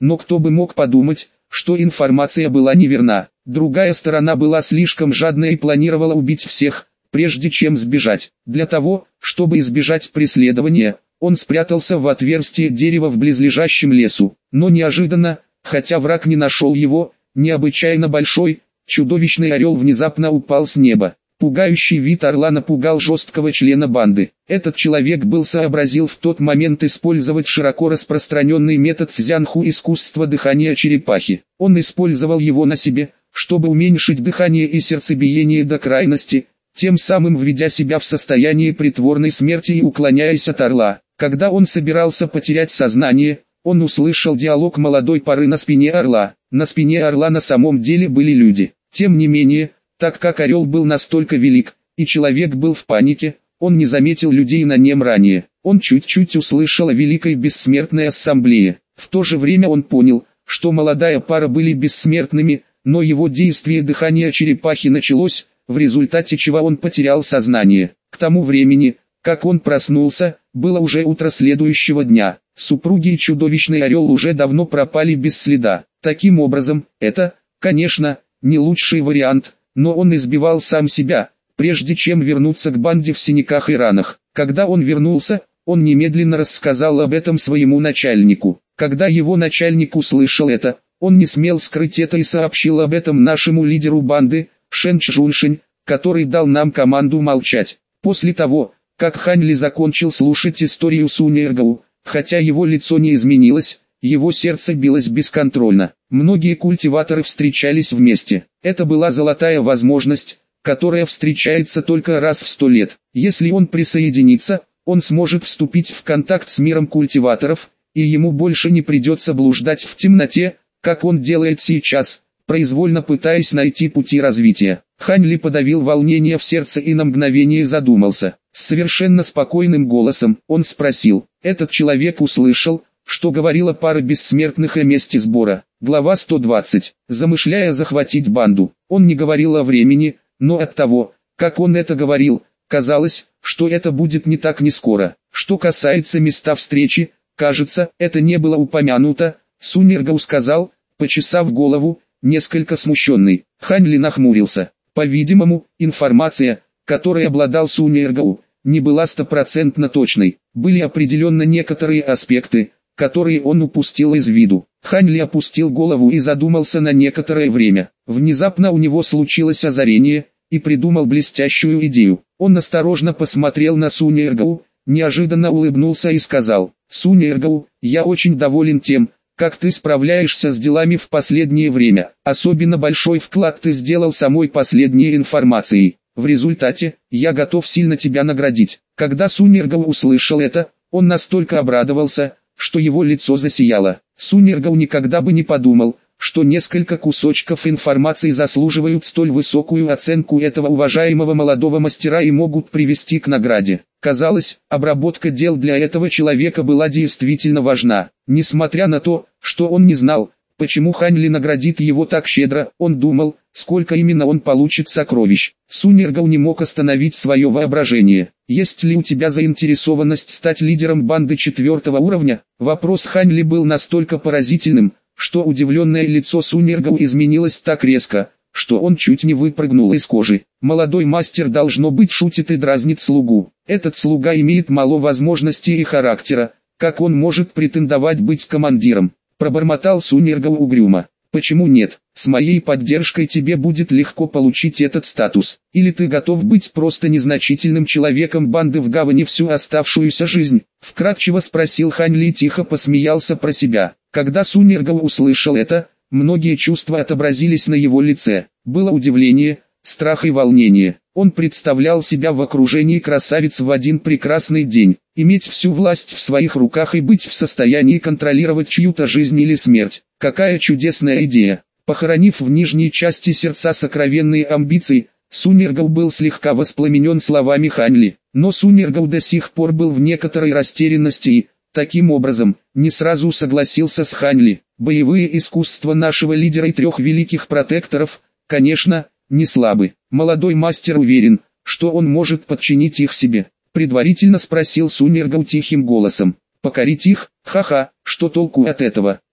но кто бы мог подумать, что информация была неверна. Другая сторона была слишком жадна и планировала убить всех, прежде чем сбежать. Для того, чтобы избежать преследования, он спрятался в отверстие дерева в близлежащем лесу. Но неожиданно, хотя враг не нашел его, необычайно большой, чудовищный орел внезапно упал с неба. Пугающий вид орла напугал жесткого члена банды. Этот человек сообразил в тот момент использовать широко распространенный метод цзянху искусства дыхания черепахи. Он использовал его на себе, чтобы уменьшить дыхание и сердцебиение до крайности, тем самым введя себя в состояние притворной смерти и уклоняясь от орла. Когда он собирался потерять сознание, он услышал диалог молодой пары на спине орла. На спине орла на самом деле были люди. Тем не менее, так как орел был настолько велик, и человек был в панике, он не заметил людей на нем ранее. Он чуть-чуть услышал о великой бессмертной ассамблее. В то же время он понял, что молодая пара были бессмертными, но его действие дыхания черепахи началось, в результате чего он потерял сознание. К тому времени, как он проснулся, было уже утро следующего дня. Супруги и чудовищный орел уже давно пропали без следа. Таким образом, это, конечно, не лучший вариант, но он избивал сам себя, прежде чем вернуться к банде в синяках и ранах. Когда он вернулся, он немедленно рассказал об этом своему начальнику. Когда его начальник услышал это, он не смел скрыть это и сообщил об этом нашему лидеру банды, Шэн Чжуньшень, который дал нам команду молчать. После того, как Хань Ли закончил слушать историю Сунь Эргоу, хотя его лицо не изменилось, его сердце билось бесконтрольно. Многие культиваторы встречались вместе. Это была золотая возможность, которая встречается только раз в 100 лет. Если он присоединится, он сможет вступить в контакт с миром культиваторов, и ему больше не придется блуждать в темноте, как он делает сейчас, произвольно пытаясь найти пути развития. Хань Ли подавил волнение в сердце и на мгновение задумался. С совершенно спокойным голосом он спросил: «Этот человек услышал, что говорила пара бессмертных о месте сбора?» Глава 120. Замышляя захватить банду, он не говорил о времени, но от того, как он это говорил, казалось, что это будет не так не скоро. Что касается места встречи, кажется, это не было упомянуто, Сунь Эргоу сказал, почесав голову, несколько смущенный. Хань Ли нахмурился. По-видимому, информация, которой обладал Сунь Эргоу, не была стопроцентно точной. Были определенно некоторые аспекты, которые он упустил из виду. Хань Ли опустил голову и задумался на некоторое время. Внезапно у него случилось озарение, и придумал блестящую идею. Он осторожно посмотрел на Сунь Эргоу, неожиданно улыбнулся и сказал: «Сунь Эргоу, я очень доволен тем, как ты справляешься с делами в последнее время. Особенно большой вклад ты сделал самой последней информацией. В результате, я готов сильно тебя наградить». Когда Сунь Эргоу услышал это, он настолько обрадовался, что его лицо засияло. Сунь Эргоу никогда бы не подумал, что несколько кусочков информации заслуживают столь высокую оценку этого уважаемого молодого мастера и могут привести к награде. Казалось, обработка дел для этого человека была действительно важна. Несмотря на то, что он не знал, почему Хань Ли наградит его так щедро, он думал, сколько именно он получит сокровищ. Сунь Эргоу не мог остановить свое воображение. «Есть ли у тебя заинтересованность стать лидером банды 4-го уровня?» Вопрос Хань Ли был настолько поразительным, что удивленное лицо Сунь Эргоу изменилось так резко, что он чуть не выпрыгнул из кожи. Молодой мастер должно быть шутит и дразнит слугу. Этот слуга имеет мало возможностей и характера, как он может претендовать быть командиром? Пробормотал Сунь Эргоу угрюмо. Почему нет? С моей поддержкой тебе будет легко получить этот статус. Или ты готов быть просто незначительным человеком банды в гавани всю оставшуюся жизнь? Вкратчиво спросил Хань Ли и тихо посмеялся про себя. Когда Сунь Эргоу услышал это, многие чувства отобразились на его лице. Было удивление, страх и волнение. Он представлял себя в окружении красавиц в один прекрасный день. Иметь всю власть в своих руках и быть в состоянии контролировать чью-то жизнь или смерть. Какая чудесная идея. Похоронив в нижней части сердца сокровенные амбиции, Сунь Эргоу был слегка воспламенен словами Хань Ли. Но Сунь Эргоу до сих пор был в некоторой растерянности и, таким образом, не сразу согласился с Хань Ли. Боевые искусства нашего лидера и 3 великих протекторов, конечно, не слабы. Молодой мастер уверен, что он может подчинить их себе. Предварительно спросил Сунь Эргоу тихим голосом. Покорить их? Ха-ха, что толку от этого?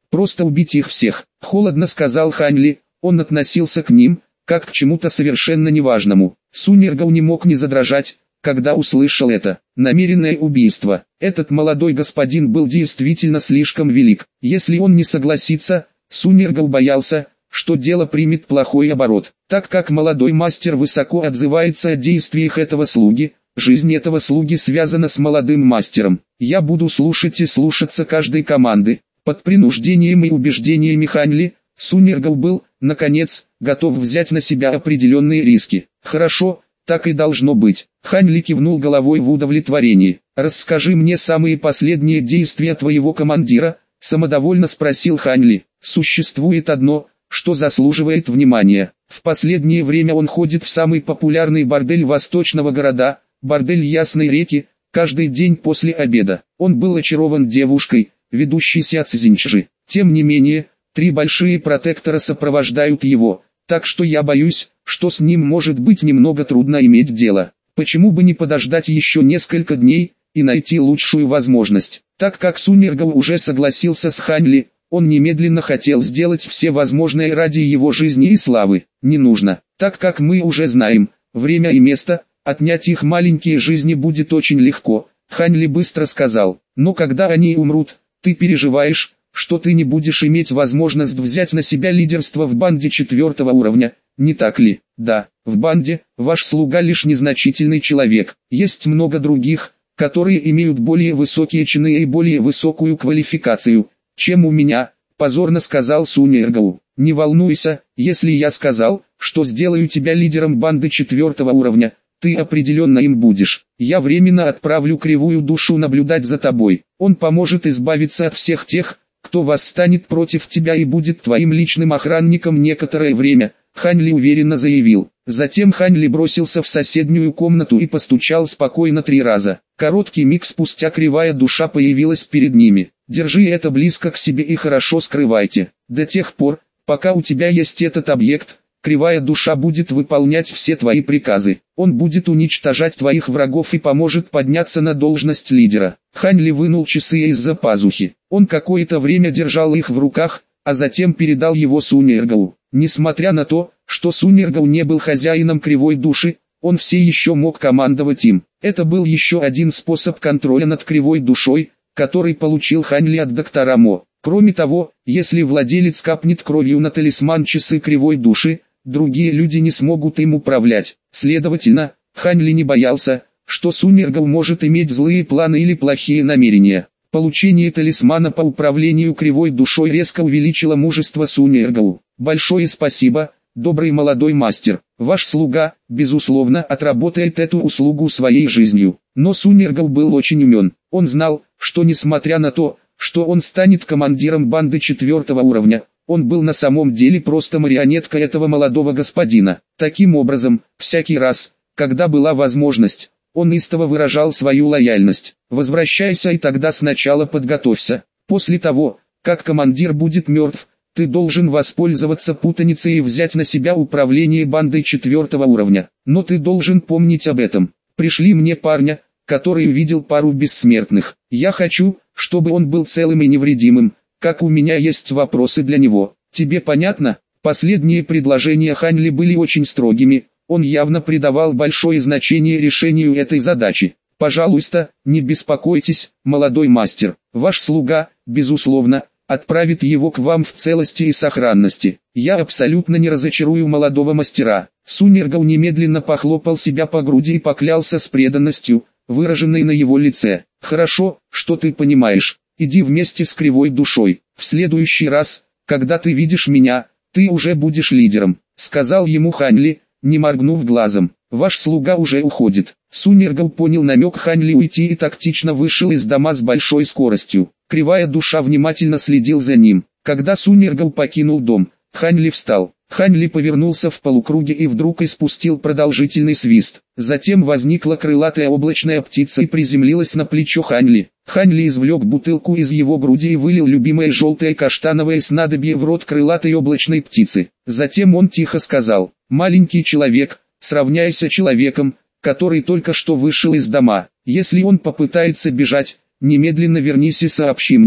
Просто убить их всех. Холодно сказал Хань Ли, он относился к ним, как к чему-то совершенно неважному. Сунь Иргау не мог не задрожать, когда услышал это. Намеренное убийство. Этот молодой господин был действительно слишком велик. Если он не согласится, Сунь Иргау боялся, что дело примет плохой оборот. Так как молодой мастер высоко отзывается о действиях этого слуги, жизнь этого слуги связана с молодым мастером. Я буду слушать и слушаться каждой команды. Под принуждением и убеждениями Хань Ли, Сунь Иргау был, наконец, готов взять на себя определенные риски. Хорошо, так и должно быть. Хань Ли кивнул головой в удовлетворении. «Расскажи мне самые последние действия твоего командира», — самодовольно спросил Хань Ли. «Существует одно, что заслуживает внимания. В последнее время он ходит в самый популярный бордель восточного города, бордель Ясной реки, каждый день после обеда. Он был очарован девушкой, ведущей Ся Цзиньчжи. Тем не менее, 3 большие протектора сопровождают его, так что я боюсь, что с ним может быть немного трудно иметь дело. Почему бы не подождать еще несколько дней и найти лучшую возможность?» Так как Сунь Иргау уже согласился с Хань Ли, он немедленно хотел сделать все возможное ради его жизни и славы. «Не нужно, так как мы уже знаем время и место, отнять их маленькие жизни будет очень легко», Хань Ли быстро сказал. «Но когда они умрут, ты переживаешь, что ты не будешь иметь возможность взять на себя лидерство в банде 4-го уровня, не так ли?» «Да, в банде, ваш слуга лишь незначительный человек. Есть много других, которые имеют более высокие чины и более высокую квалификацию, чем у меня», позорно сказал Сунь Иргау. «Не волнуйся, если я сказал, что сделаю тебя лидером банды 4-го уровня, ты определенно им будешь. Я временно отправлю кривую душу наблюдать за тобой. Он поможет избавиться от всех тех, кто восстанет против тебя и будет твоим личным охранником некоторое время», Хань Ли уверенно заявил. Затем Хань Ли бросился в соседнюю комнату и постучал спокойно 3 раза. Короткий миг спустя кривая душа появилась перед ними. «Держи это близко к себе и хорошо скрывайте. До тех пор, пока у тебя есть этот объект, кривая душа будет выполнять все твои приказы. Он будет уничтожать твоих врагов и поможет подняться на должность лидера». Хань Ли вынул часы из-за пазухи. Он какое-то время держал их в руках, а затем передал его Сунь Иргау. Несмотря на то, что Сунь Иргау не был хозяином кривой души, он все еще мог командовать им. Это был еще один способ контроля над кривой душой, который получил Хань Ли от доктора Мо. Кроме того, если владелец капнет кровью на талисман часы кривой души, другие люди не смогут им управлять. Следовательно, Хань Ли не боялся, что Сунь Иргау может иметь злые планы или плохие намерения. Получение талисмана по управлению кривой душой резко увеличило мужество Сунь Иргау. «Большое спасибо, добрый молодой мастер. Ваш слуга, безусловно, отработает эту услугу своей жизнью». Но Сунь Иргау был очень умен. Он знал, что несмотря на то, что он станет командиром банды 4-го уровня, он был на самом деле просто марионеткой этого молодого господина. Таким образом, всякий раз, когда была возможность, он истово выражал свою лояльность. «Возвращайся и тогда сначала подготовься. После того, как командир будет мертв, ты должен воспользоваться путаницей и взять на себя управление бандой 4-го уровня. Но ты должен помнить об этом. Пришли мне парня, который увидел пару бессмертных. Я хочу, чтобы он был целым и невредимым, как у меня есть вопросы для него. Тебе понятно?» Последние предложения Хань Ли были очень строгими, он явно придавал большое значение решению этой задачи. «Пожалуйста, не беспокойтесь, молодой мастер. Ваш слуга, безусловно, отправит его к вам в целости и сохранности. Я абсолютно не разочарую молодого мастера». Сунь Иргау немедленно похлопал себя по груди и поклялся с преданностью, выраженной на его лице. «Хорошо, что ты понимаешь. Иди вместе с кривой душой. В следующий раз, когда ты видишь меня, ты уже будешь лидером», сказал ему Хань Ли, не моргнув глазом. «Ваш слуга уже уходит». Сунь Иргау понял намек Хань Ли уйти и тактично вышел из дома с большой скоростью. Кривая душа внимательно следил за ним. Когда Сунь Иргау покинул дом, Хань Ли встал. Хань Ли повернулся в полукруге и вдруг испустил продолжительный свист. Затем возникла крылатая облачная птица и приземлилась на плечо Хань Ли. Хань Ли извлек бутылку из его груди и вылил любимое желтое каштановое снадобье в рот крылатой облачной птицы. Затем он тихо сказал: «Маленький человек, сравняйся человеком, который только что вышел из дома. Если он попытается бежать, немедленно вернись и сообщи мне».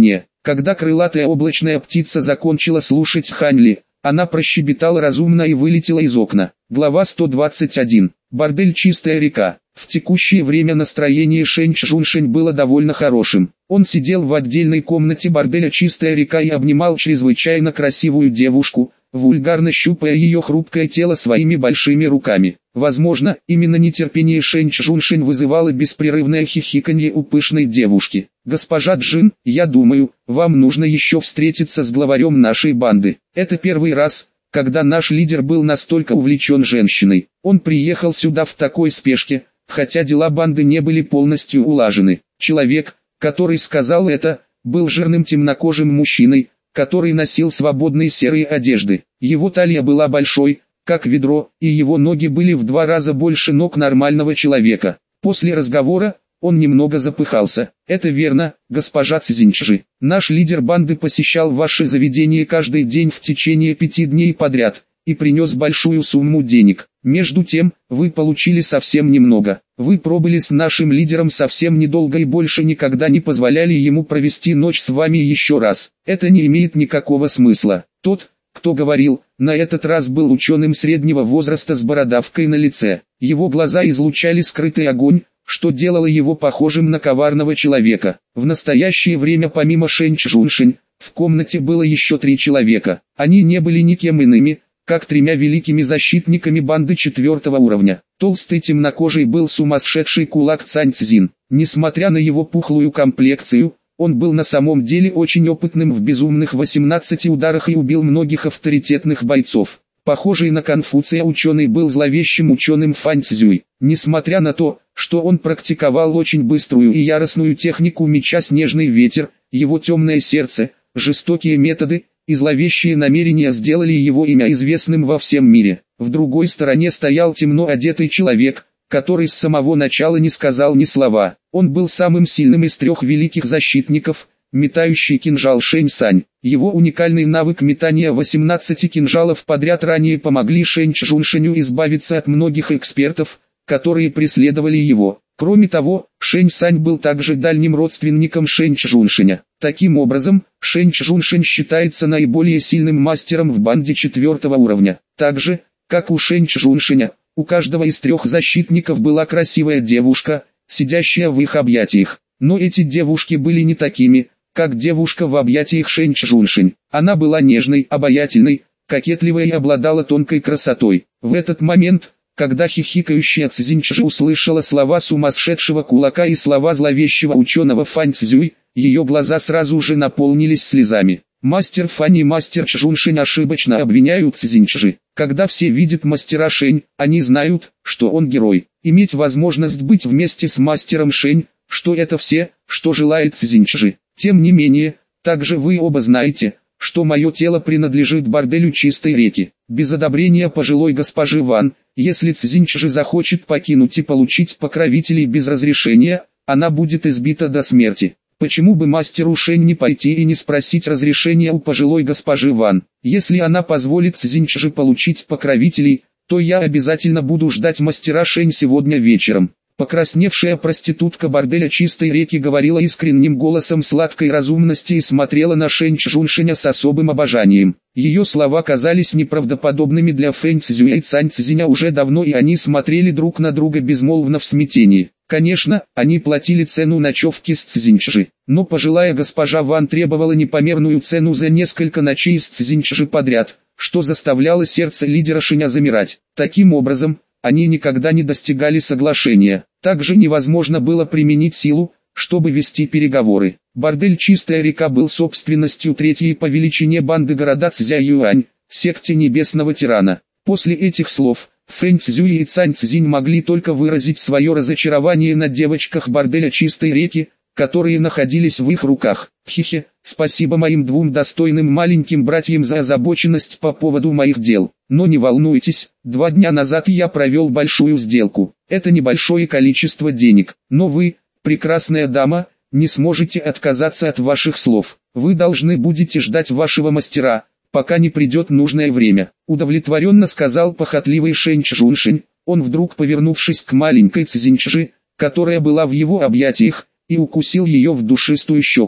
Когда крылатая облачная птица закончила слушать Ханьли, она прощебетала разумно и вылетела из окна. Глава 121. Бордель «Чистая река». В текущее время настроение Шэнь Чжуншень было довольно хорошим. Он сидел в отдельной комнате борделя «Чистая река» и обнимал чрезвычайно красивую девушку, вульгарно щупая ее хрупкое тело своими большими руками. Возможно, именно нетерпение Шэнь Чжуншень вызывало беспрерывное хихиканье у пышной девушки. «Госпожа Джин, я думаю, вам нужно еще встретиться с главарем нашей банды. Это первый раз, когда наш лидер был настолько увлечен женщиной. Он приехал сюда в такой спешке, хотя дела банды не были полностью улажены». Человек, который сказал это, был жирным темнокожим мужчиной, который носил свободные серые одежды. Его талия была большой, как ведро, и его ноги были в 2 раза больше ног нормального человека. После разговора он немного запыхался. «Это верно, госпожа Цзиньчжи. Наш лидер банды посещал ваше заведение каждый день в течение 5 дней подряд и принес большую сумму денег. Между тем, вы получили совсем немного. Вы пробыли с нашим лидером совсем недолго и больше никогда не позволяли ему провести ночь с вами еще раз. Это не имеет никакого смысла». Тот, кто говорил, на этот раз был ученым среднего возраста с бородавкой на лице. Его глаза излучали скрытый огонь, что делало его похожим на коварного человека. В настоящее время помимо Шэнь Чжуншень, в комнате было еще 3 человека. Они не были никем иными, как 3 великими защитниками банды 4-го уровня. Толстый темнокожий был сумасшедший кулак Цань Цзин. Несмотря на его пухлую комплекцию, он был на самом деле очень опытным в безумных 18 ударах и убил многих авторитетных бойцов. Похожий на Конфуция ученый был зловещим ученым Фань Цзюй. Несмотря на то, что он практиковал очень быструю и яростную технику меча «Снежный ветер», его темное сердце, жестокие методы и зловещие намерения сделали его имя известным во всем мире. В другой стороне стоял темно одетый человек, который с самого начала не сказал ни слова. Он был самым сильным из 3 великих защитников, метающий кинжал Шэнь Сань. Его уникальный навык метания 18 кинжалов подряд ранее помогли Шэнь Чжуншеню избавиться от многих экспертов, которые преследовали его. Кроме того, Шэнь Сань был также дальним родственником Шэнь Чжуншеня. Таким образом, Шэнь Чжуншень считается наиболее сильным мастером в банде 4-го уровня. Так же, как у Шэнь Чжуншеня, у каждого из 3 защитников была красивая девушка, сидящая в их объятиях. Но эти девушки были не такими, как девушка в объятиях Шэнь Чжуншень. Она была нежной, обаятельной, кокетливой и обладала тонкой красотой. В этот момент, когда хихикающая Цзиньчжи услышала слова сумасшедшего кулака и слова зловещего ученого Фань Цзюй, ее глаза сразу же наполнились слезами. Мастер Фань и мастер Чжуншень ошибочно обвиняют Цзиньчжи. Когда все видят мастера Шэнь, они знают, что он герой. Иметь возможность быть вместе с мастером Шэнь, что это все, что желает Цзиньчжи. Тем не менее, также вы оба знаете, что мое тело принадлежит борделю Чистой реки. Без одобрения пожилой госпожи Ван, если Цзиньчжи захочет покинуть и получить покровителей без разрешения, она будет избита до смерти. Почему бы мастеру Шэнь не пойти и не спросить разрешения у пожилой госпожи Ван? Если она позволит Цзиньчжи получить покровителей, то я обязательно буду ждать мастера Шэнь сегодня вечером. Покрасневшая проститутка борделя Чистой реки говорила искренним голосом сладкой разумности и смотрела на Шэнь Чжуншеня с особым обожанием. Ее слова казались неправдоподобными для Фэнь Цзюя и Цань Цзиня уже давно, и они смотрели друг на друга безмолвно в смятении. Конечно, они платили цену ночевки с Цзиньчжи, но пожилая госпожа Ван требовала непомерную цену за несколько ночей с Цзиньчжи подряд, что заставляло сердце лидера Шэня замирать. Таким образом, они никогда не достигали соглашения. Также невозможно было применить силу, чтобы вести переговоры. Бордель Чистая река был собственностью 3-й по величине банды города Цзяюань, секте Небесного Тирана. После этих слов, Фэнь Цзюй и Цань Цзинь могли только выразить свое разочарование на девочках борделя Чистой реки, которые находились в их руках. Хе-хе, спасибо моим 2 достойным маленьким братьям за озабоченность по поводу моих дел. Но не волнуйтесь, 2 дня назад я провел большую сделку. Это небольшое количество денег, но вы, прекрасная дама, не сможете отказаться от ваших слов. Вы должны будете ждать вашего мастера, пока не придет нужное время. Удовлетворенно сказал похотливый Шэнь Чжуншень, он вдруг повернувшись к маленькой Цзиньчжи, которая была в его объятиях, и укусил ее в душистую щеку.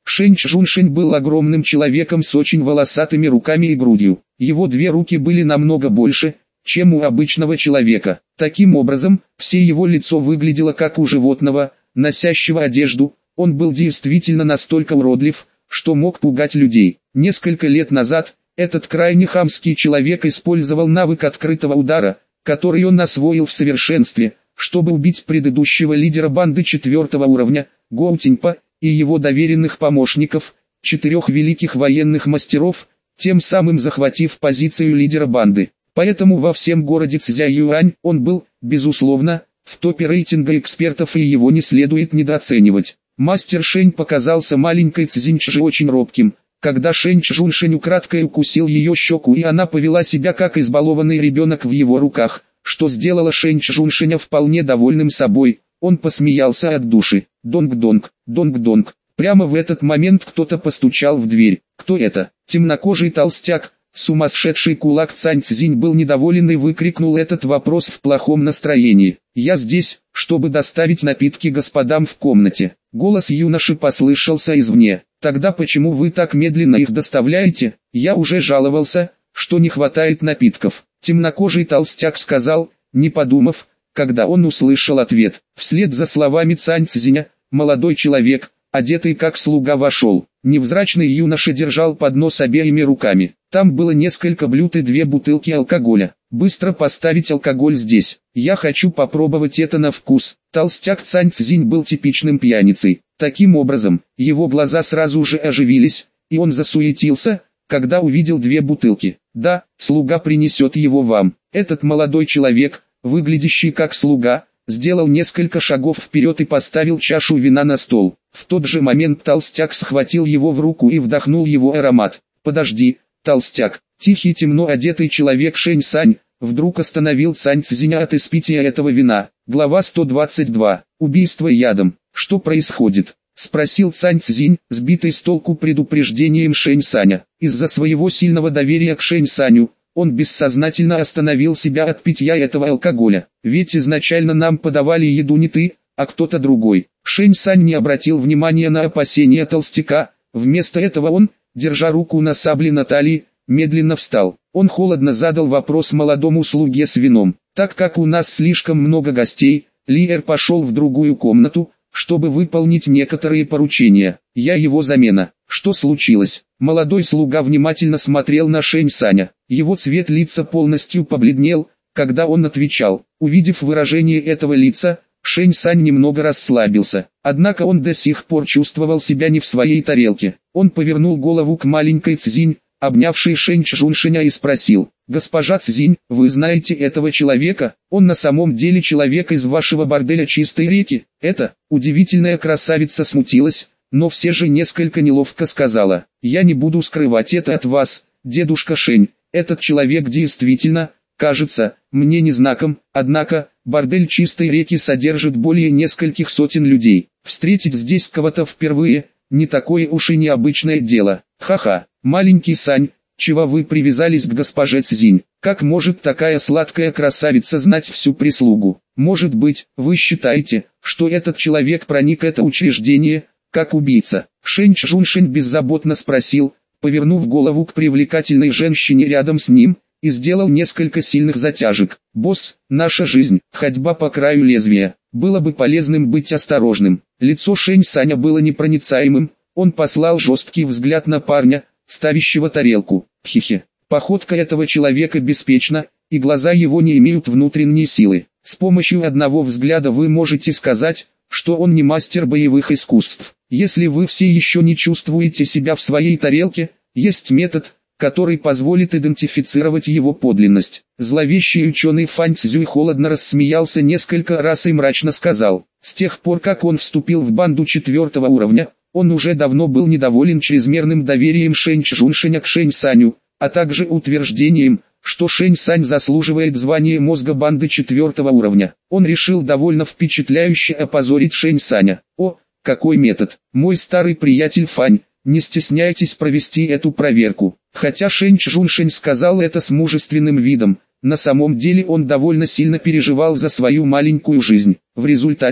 Шэнь Чжуншень был огромным человеком с очень волосатыми руками и грудью. Его две руки были намного больше, чем у обычного человека. Таким образом, все его лицо выглядело как у животного, носящего одежду. Он был действительно настолько уродлив, что мог пугать людей. Несколько лет назад, этот крайне хамский человек использовал навык открытого удара, который он освоил в совершенстве, чтобы убить предыдущего лидера банды 4-го уровня, Гоу Тиньпа, и его доверенных помощников, 4 великих военных мастеров, тем самым захватив позицию лидера банды. Поэтому во всем городе Цзяюань он был, безусловно, в топе рейтинга экспертов, и его не следует недооценивать. Мастер Шэнь показался маленькой Цзиньчжи очень робким, когда Шэнь Чжуншень украдкой укусил ее щеку, и она повела себя как избалованный ребенок в его руках, что сделало Шэнь Чжуншеня вполне довольным собой. Он посмеялся от души. Донг-донг, донг-донг. Прямо в этот момент кто-то постучал в дверь. Кто это? Темнокожий толстяк. Сумасшедший кулак Цань Цзинь был недоволен и выкрикнул этот вопрос в плохом настроении. «Я здесь, чтобы доставить напитки господам в комнате». Голос юноши послышался извне. «Тогда почему вы так медленно их доставляете? Я уже жаловался, что не хватает напитков». Темнокожий толстяк сказал, не подумав, когда он услышал ответ. Вслед за словами Цань Цзиня, молодой человек, одетый как слуга, вошел. Невзрачный юноша держал поднос обеими руками. Там было несколько блюд и 2 бутылки алкоголя. «Быстро поставить алкоголь здесь. Я хочу попробовать это на вкус». Толстяк Цань Цзинь был типичным пьяницей. Таким образом, его глаза сразу же оживились, и он засуетился, когда увидел 2 бутылки. «Да, слуга принесет его вам». Этот молодой человек, выглядящий как слуга, сделал несколько шагов вперед и поставил чашу вина на стол. В тот же момент толстяк схватил его в руку и вдохнул его аромат. «Подожди, толстяк!» Тихий темно одетый человек Шэнь Сань вдруг остановил Цань Цзиня от испития этого вина. Глава 122. Убийство ядом. «Что происходит?» — спросил Цань Цзинь, сбитый с толку предупреждением Шэнь Саня. Из-за своего сильного доверия к Шэнь Саню, он бессознательно остановил себя от питья этого алкоголя. «Ведь изначально нам подавали еду не ты, а кто-то другой». Шэнь Сань не обратил внимания на опасения толстяка. Вместо этого он, держа руку на сабле на талии, медленно встал. Он холодно задал вопрос молодому слуге с вином. «Так как у нас слишком много гостей, Лиэр пошел в другую комнату, чтобы выполнить некоторые поручения. Я его замена». «Что случилось?» Молодой слуга внимательно смотрел на Шэнь Саня. Его цвет лица полностью побледнел, когда он отвечал. Увидев выражение этого лица, Шэнь Сань немного расслабился. Однако он до сих пор чувствовал себя не в своей тарелке. Он повернул голову к маленькой Цзинь, обнявшей Шэнь Чжуншеня, и спросил: «Госпожа Цзинь, вы знаете этого человека? Он на самом деле человек из вашего борделя Чистой реки?» Эта удивительная красавица смутилась, но все же несколько неловко сказала: «Я не буду скрывать это от вас, дедушка Шэнь. Этот человек действительно, кажется, мне не знаком, однако, бордель Чистой реки содержит более нескольких сотен людей. Встретить здесь кого-то впервые, не такое уж и необычное дело. Ха-ха, маленький Сань, чего вы привязались к госпоже Цзинь? Как может такая сладкая красавица знать всю прислугу? Может быть, вы считаете, что этот человек проник в это учреждение, как убийца?» Шэнь Чжуншень беззаботно спросил, повернув голову к привлекательной женщине рядом с ним, и сделал несколько сильных затяжек. «Босс, наша жизнь, ходьба по краю лезвия. Было бы полезным быть осторожным». Лицо Шэнь Саня было непроницаемым, он послал жесткий взгляд на парня, ставящего тарелку. Хихи. Походка этого человека беспечна, и глаза его не имеют внутренней силы. С помощью одного взгляда вы можете сказать, что он не мастер боевых искусств. Если вы все еще не чувствуете себя в своей тарелке, есть метод, который позволит идентифицировать его подлинность. Зловещий ученый Фань Цзюй холодно рассмеялся несколько раз и мрачно сказал: «С тех пор, как он вступил в банду 4-го уровня, он уже давно был недоволен чрезмерным доверием Шэнь Чжуншеня к Шэнь Саню, а также утверждением, что Шэнь Сань заслуживает звания мозга банды 4-го уровня. Он решил довольно впечатляюще опозорить Шэнь Саня. О, какой метод! Мой старый приятель Фань, не стесняйтесь провести эту проверку». Хотя Шэнь Чжуншень сказал это с мужественным видом, на самом деле он довольно сильно переживал за свою маленькую жизнь. В результате,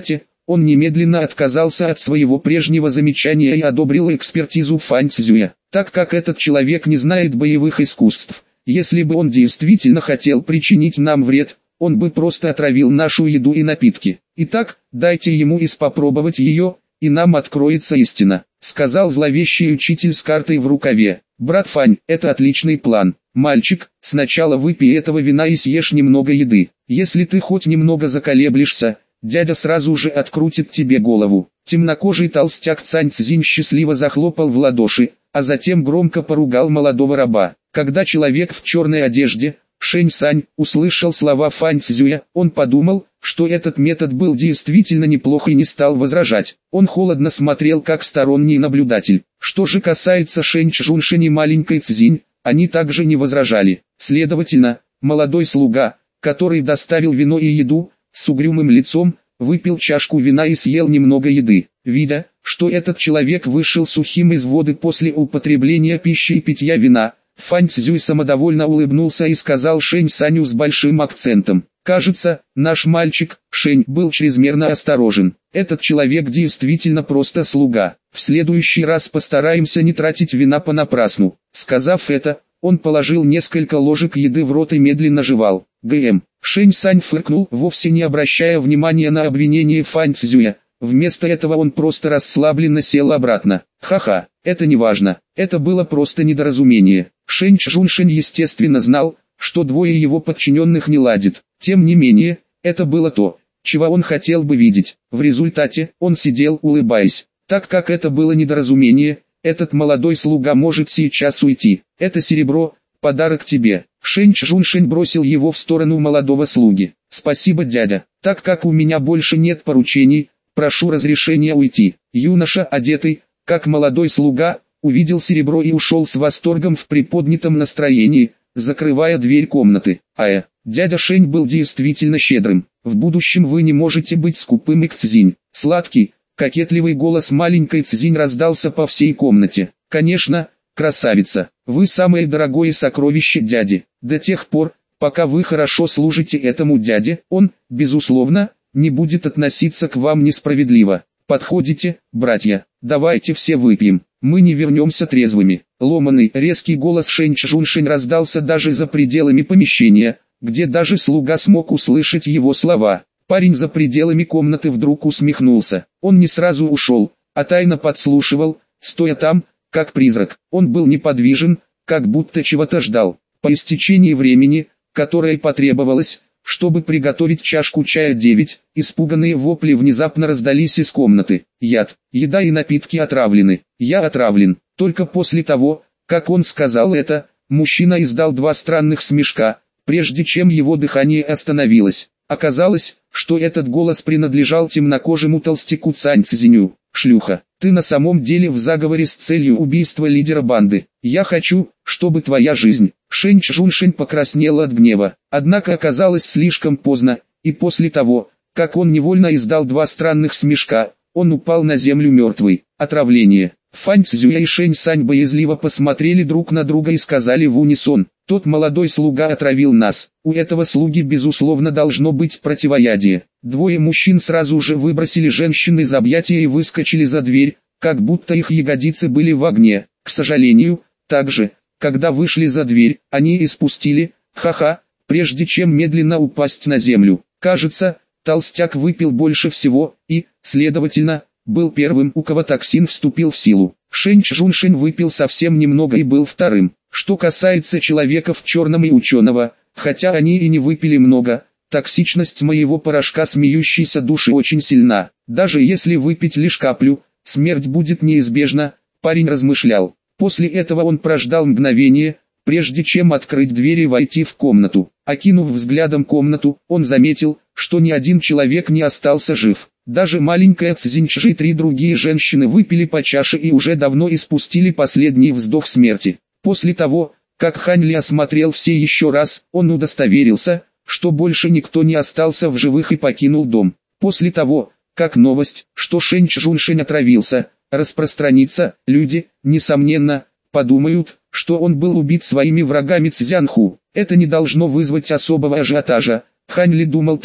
он немедленно отказался от своего прежнего замечания и одобрил экспертизу Фань Цзюя, так как этот человек не знает боевых искусств. Если бы он действительно хотел причинить нам вред, он бы просто отравил нашу еду и напитки. Итак, дайте ему попробовать ее, и нам откроется истина», — сказал зловещий учитель с картой в рукаве. «Брат Фань, это отличный план. Мальчик, сначала выпей этого вина и съешь немного еды. Если ты хоть немного заколеблешься, дядя сразу же открутит тебе голову». Темнокожий толстяк Цань Цзинь счастливо захлопал в ладоши, а затем громко поругал молодого раба. Когда человек в черной одежде, Шэнь Сань, услышал слова Фань Цзюя, он подумал, что этот метод был действительно неплох и не стал возражать. Он холодно смотрел как сторонний наблюдатель. Что же касается Шэнь Чжуншень и маленькой Цзинь, они также не возражали. Следовательно, молодой слуга, который доставил вино и еду, с угрюмым лицом, выпил чашку вина и съел немного еды. Видя, что этот человек вышел сухим из воды после употребления пищи и питья вина, Фань Цзюй самодовольно улыбнулся и сказал Шэнь Саню с большим акцентом: «Кажется, наш мальчик, Шэнь, был чрезмерно осторожен. Этот человек действительно просто слуга. В следующий раз постараемся не тратить вина понапрасну». Сказав это, он положил несколько ложек еды в рот и медленно жевал. Шэнь Сань фыркнул, вовсе не обращая внимания на обвинение Фань Цзюя. Вместо этого он просто расслабленно сел обратно. «Ха-ха, это не важно, это было просто недоразумение». Шэнь Чжуншень естественно знал, что двое его подчиненных не ладят. Тем не менее, это было то, чего он хотел бы видеть. В результате, он сидел улыбаясь. Так как это было недоразумение, этот молодой слуга может сейчас уйти. «Это серебро, подарок тебе». Шэнь Чжуншень бросил его в сторону молодого слуги. «Спасибо, дядя. Так как у меня больше нет поручений, прошу разрешения уйти». Юноша, одетый, как молодой слуга, увидел серебро и ушел с восторгом в приподнятом настроении, закрывая дверь комнаты. Дядя Шэнь был действительно щедрым. «В будущем вы не можете быть скупым и к Цзинь». Сладкий, кокетливый голос маленькой Цзинь раздался по всей комнате. «Конечно, красавица, вы самое дорогое сокровище дяди. До тех пор, пока вы хорошо служите этому дяде, он, безусловно, не будет относиться к вам несправедливо. Подходите, братья, давайте все выпьем, мы не вернемся трезвыми». Ломаный, резкий голос Шэнь Чжуншень раздался даже за пределами помещения, где даже слуга смог услышать его слова. Парень за пределами комнаты вдруг усмехнулся. Он не сразу ушел, а тайно подслушивал, стоя там, как призрак. Он был неподвижен, как будто чего-то ждал. По истечении времени, которое потребовалось, чтобы приготовить чашку чая 9, испуганные вопли внезапно раздались из комнаты. «Яд, еда и напитки отравлены. Я отравлен». Только после того, как он сказал это, мужчина издал два странных смешка, прежде чем его дыхание остановилось. Оказалось, что этот голос принадлежал темнокожему толстяку Цань Цзиню. «Шлюха, ты на самом деле в заговоре с целью убийства лидера банды. Я хочу, чтобы твоя жизнь». Шэнь Чжуншень покраснел от гнева. Однако оказалось слишком поздно, и после того, как он невольно издал два странных смешка, он упал на землю мертвый. Отравление. Фань Цзюя и Шэнь Сань боязливо посмотрели друг на друга и сказали в унисон: «Тот молодой слуга отравил нас. У этого слуги безусловно должно быть противоядие». Двое мужчин сразу же выбросили женщин из объятия и выскочили за дверь, как будто их ягодицы были в огне. К сожалению, также, когда вышли за дверь, они испустили «ха-ха», прежде чем медленно упасть на землю. Кажется, толстяк выпил больше всего и, следовательно, был первым, у кого токсин вступил в силу. Шэнь Чжуншень выпил совсем немного и был вторым. Что касается человека в черном и ученого, хотя они и не выпили много, токсичность моего порошка смеющейся души очень сильна. Даже если выпить лишь каплю, смерть будет неизбежна, парень размышлял. После этого он прождал мгновение, прежде чем открыть дверь и войти в комнату. Окинув взглядом комнату, он заметил, что ни один человек не остался жив. Даже маленькая Цзиньчжи и 3 другие женщины выпили по чаше и уже давно испустили последний вздох смерти. После того, как Хань Ли осмотрел все еще раз, он удостоверился, что больше никто не остался в живых и покинул дом. После того, как новость, что Шэнь Чжуншень отравился, распространится, люди, несомненно, подумают, что он был убит своими врагами Цзянху. Это не должно вызвать особого ажиотажа. Хань Ли думал так,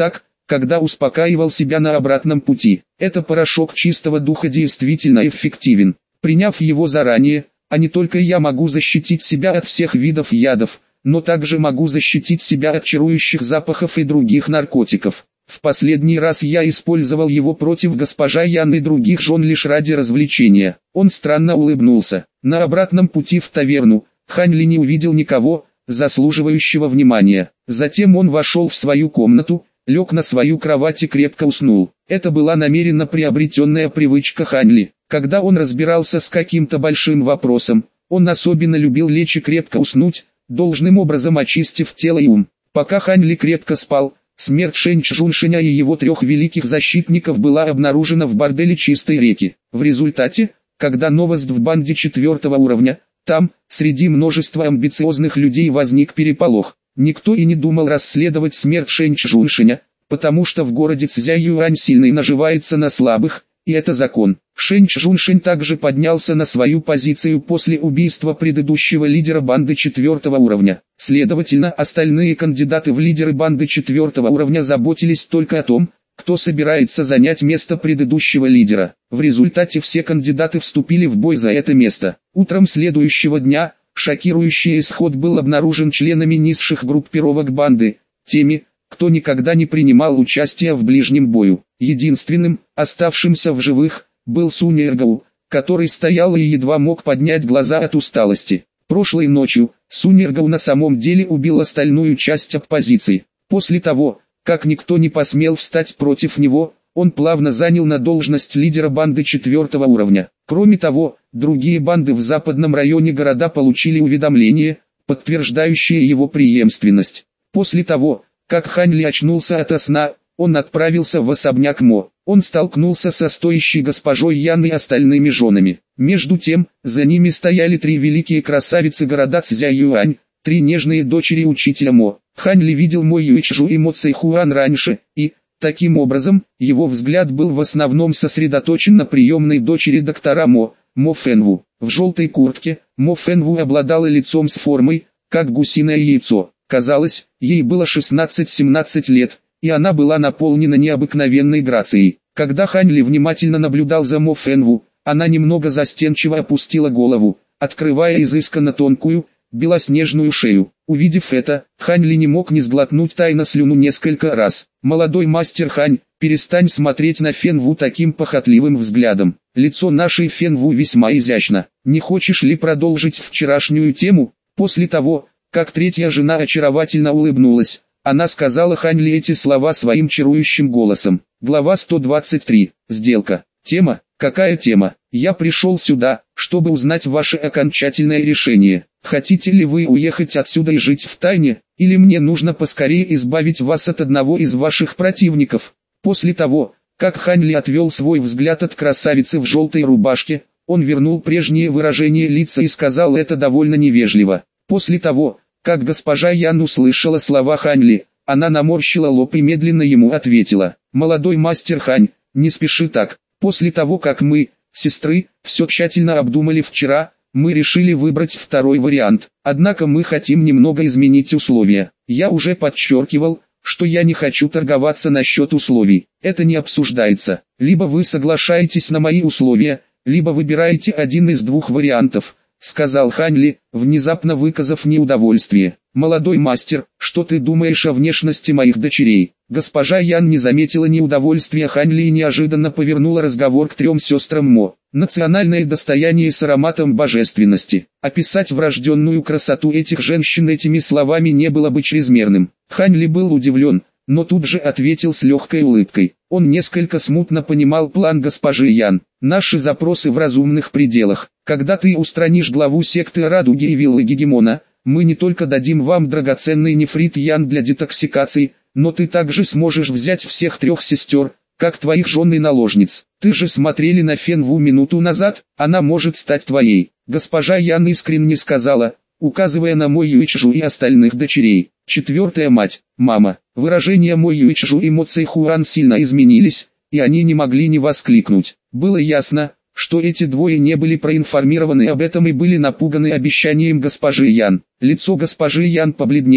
когда успокаивал себя на обратном пути. Это порошок чистого духа действительно эффективен. Приняв его заранее, а не только я могу защитить себя от всех видов ядов, но также могу защитить себя от чарующих запахов и других наркотиков. В последний раз я использовал его против госпожи Ян и других жен лишь ради развлечения. Он странно улыбнулся. На обратном пути в таверну, Хань Ли не увидел никого, заслуживающего внимания. Затем он вошел в свою комнату, лег на свою кровать и крепко уснул. Это была намеренно приобретенная привычка Хань Ли. Когда он разбирался с каким-то большим вопросом, он особенно любил лечь и крепко уснуть, должным образом очистив тело и ум. Пока Хань Ли крепко спал, смерть Шэнь Чжуншэня и его 3 великих защитников была обнаружена в борделе Чистой реки. В результате, когда новость в банде 4-го уровня, там, среди множества амбициозных людей возник переполох. Никто и не думал расследовать смерть Шэнь Чжуншэня, потому что в городе Цзяюань сильный наживается на слабых, и это закон. Шэнь Чжуншэнь также поднялся на свою позицию после убийства предыдущего лидера банды 4-го уровня. Следовательно, остальные кандидаты в лидеры банды 4-го уровня заботились только о том, кто собирается занять место предыдущего лидера. В результате все кандидаты вступили в бой за это место. Утром следующего дня, шокирующий исход был обнаружен членами низших группировок банды, теми, кто никогда не принимал участия в ближнем бою. Единственным, оставшимся в живых, был Сунь Эргоу, который стоял и едва мог поднять глаза от усталости. Прошлой ночью, Сунь Эргоу на самом деле убил остальную часть оппозиции. После того, как никто не посмел встать против него, он плавно занял на должность лидера банды 4-го уровня. Кроме того, другие банды в западном районе города получили уведомление, подтверждающее его преемственность. После того, как Хань Ли очнулся ото сна, он отправился в особняк Мо. Он столкнулся со стоящей госпожой Ян и остальными женами. Между тем, за ними стояли 3 великие красавицы города Цзяюань, 3 нежные дочери учителя Мо. Хань Ли видел Мо Юйчжу и Мо Цэйхуан раньше, и, таким образом, его взгляд был в основном сосредоточен на приемной дочери доктора Мо, Мо Фэнву. В желтой куртке, Мо Фэнву обладала лицом с формой, как гусиное яйцо. Казалось, ей было 16-17 лет, и она была наполнена необыкновенной грацией. Когда Хань Ли внимательно наблюдал за Мо Фэнву, она немного застенчиво опустила голову, открывая изысканно тонкую, белоснежную шею. Увидев это, Хань Ли не мог не сглотнуть тайно слюну несколько раз. «Молодой мастер Хань, перестань смотреть на Фэнву таким похотливым взглядом. Лицо нашей Фэнву весьма изящно. Не хочешь ли продолжить вчерашнюю тему?» После того, как 3-я жена очаровательно улыбнулась, она сказала Хань Ли эти слова своим чарующим голосом. Глава 123. Сделка. Тема? Какая тема? Я пришел сюда, чтобы узнать ваше окончательное решение. Хотите ли вы уехать отсюда и жить в тайне, или мне нужно поскорее избавить вас от одного из ваших противников? После того, как Хань Ли отвел свой взгляд от красавицы в желтой рубашке, он вернул прежнее выражение лица и сказал это довольно невежливо. После того, как госпожа Ян услышала слова Хань Ли, она наморщила лоб и медленно ему ответила: «Молодой мастер Хань, не спеши так. После того, как мы, сестры, все тщательно обдумали вчера, мы решили выбрать второй вариант. Однако мы хотим немного изменить условия. Я уже подчеркивал, что я не хочу торговаться насчет условий. Это не обсуждается. Либо вы соглашаетесь на мои условия, либо выбираете один из 2 вариантов», сказал Хань Ли, внезапно выказав неудовольствие. «Молодой мастер, что ты думаешь о внешности моих дочерей?» Госпожа Ян не заметила неудовольствия Хань Ли и неожиданно повернула разговор к 3 сестрам Мо. Национальное достояние с ароматом божественности. Описать врожденную красоту этих женщин этими словами не было бы чрезмерным. Хань Ли был удивлен, но тут же ответил с легкой улыбкой. Он несколько смутно понимал план госпожи Ян. «Наши запросы в разумных пределах. Когда ты устранишь главу секты Радуги и виллы Гегемона, мы не только дадим вам драгоценный нефрит Ян для детоксикации, но ты также сможешь взять всех 3 сестер, как твоих жен и наложниц. Ты же смотрели на Фэнву минуту назад, она может стать твоей». Госпожа Ян искренне сказала, указывая на Мо Юйчжу и остальных дочерей. 4-я мать, мама. Выражения Мо Юйчжу и Мо Цэйхуан сильно изменились, и они не могли не воскликнуть. Было ясно, что эти двое не были проинформированы об этом и были напуганы обещанием госпожи Ян. Лицо госпожи Ян побледнело,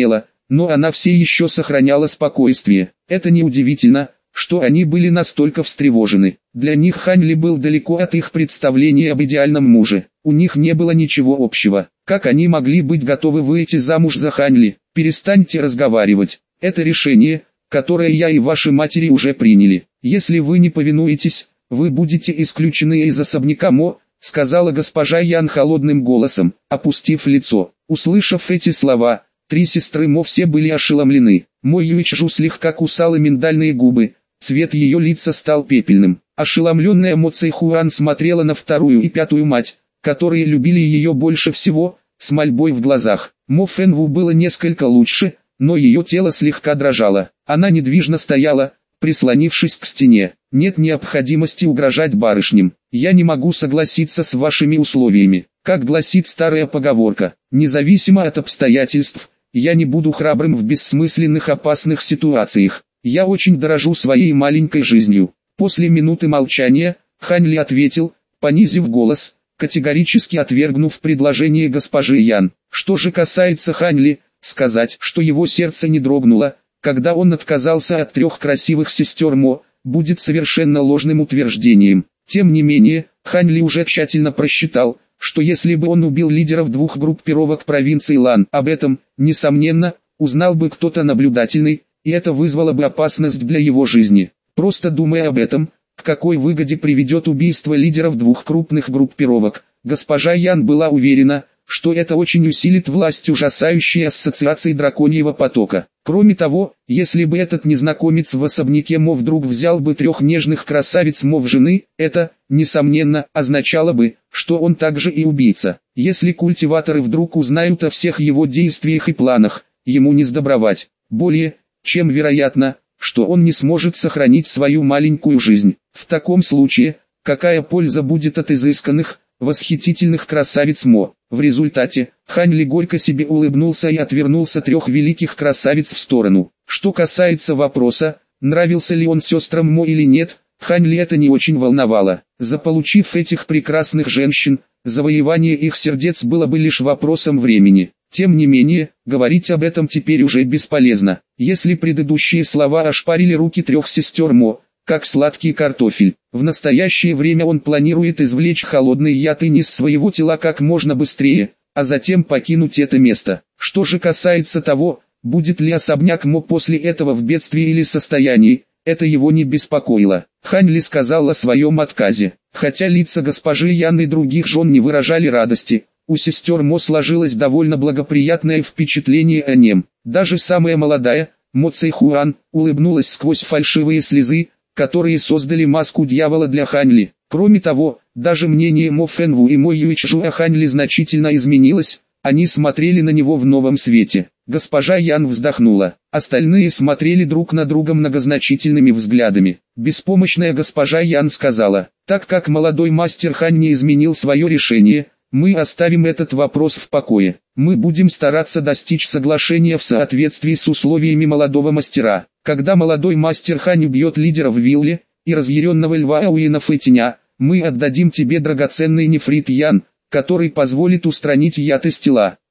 но она все еще сохраняла спокойствие. Это неудивительно, что они были настолько встревожены. Для них Хань Ли был далеко от их представления об идеальном муже. У них не было ничего общего. Как они могли быть готовы выйти замуж за Хань Ли? Перестаньте разговаривать. Это решение, которое я и ваши матери уже приняли. Если вы не повинуетесь, вы будете исключены из особняка Мо, сказала госпожа Ян холодным голосом, опустив лицо. Услышав эти слова, три сестры Мо все были ошеломлены. Мо Юйчжу слегка кусала миндальные губы, цвет ее лица стал пепельным. Ошеломленная Мо Цэйхуан смотрела на вторую и пятую мать, которые любили ее больше всего, с мольбой в глазах. Мо Фэнву было несколько лучше, но ее тело слегка дрожало. Она недвижно стояла, прислонившись к стене. Нет необходимости угрожать барышням. Я не могу согласиться с вашими условиями. Как гласит старая поговорка, независимо от обстоятельств, я не буду храбрым в бессмысленных опасных ситуациях. Я очень дорожу своей маленькой жизнью. После минуты молчания, Хань Ли ответил, понизив голос, категорически отвергнув предложение госпожи Ян. Что же касается Хань Ли, сказать, что его сердце не дрогнуло, когда он отказался от трех красивых сестер Мо, будет совершенно ложным утверждением. Тем не менее, Хань Ли уже тщательно просчитал, что если бы он убил лидеров двух группировок провинции Лан, об этом, несомненно, узнал бы кто-то наблюдательный, и это вызвало бы опасность для его жизни. Просто думая об этом, к какой выгоде приведет убийство лидеров двух крупных группировок, госпожа Ян была уверена, что это очень усилит власть ужасающей ассоциации драконьего потока. Кроме того, если бы этот незнакомец в особняке Мо вдруг взял бы трех нежных красавиц Мо в жены, это, несомненно, означало бы, что он также и убийца. Если культиваторы вдруг узнают о всех его действиях и планах, ему не сдобровать. Более чем вероятно, что он не сможет сохранить свою маленькую жизнь. В таком случае, какая польза будет от изысканных, восхитительных красавиц Мо? В результате, Хань Ли горько себе улыбнулся и отвернулся трех великих красавиц в сторону. Что касается вопроса, нравился ли он сестрам Мо или нет, Хань Ли это не очень волновало. Заполучив этих прекрасных женщин, завоевание их сердец было бы лишь вопросом времени. Тем не менее, говорить об этом теперь уже бесполезно. Если предыдущие слова ошпарили руки трех сестер Мо, как сладкий картофель, в настоящее время он планирует извлечь холодный яд из своего тела как можно быстрее, а затем покинуть это место. Что же касается того, будет ли особняк Мо после этого в бедствии или состоянии, это его не беспокоило. Хань Ли сказал о своем отказе. Хотя лица госпожи Ян и других жен не выражали радости, у сестер Мо сложилось довольно благоприятное впечатление о нем. Даже самая молодая, Мо Цэйхуан, улыбнулась сквозь фальшивые слезы, которые создали маску дьявола для Хань Ли. Кроме того, даже мнение Мо Фэнву и Мо Юйчжу о Хань Ли значительно изменилось, они смотрели на него в новом свете. Госпожа Ян вздохнула, остальные смотрели друг на друга многозначительными взглядами. Беспомощная госпожа Ян сказала, так как молодой мастер Хань не изменил свое решение, мы оставим этот вопрос в покое. Мы будем стараться достичь соглашения в соответствии с условиями молодого мастера. Когда молодой мастер Хань убьет лидера в вилле и разъяренного льва Ауина Фэтиня, мы отдадим тебе драгоценный нефрит Ян, который позволит устранить яд из тела.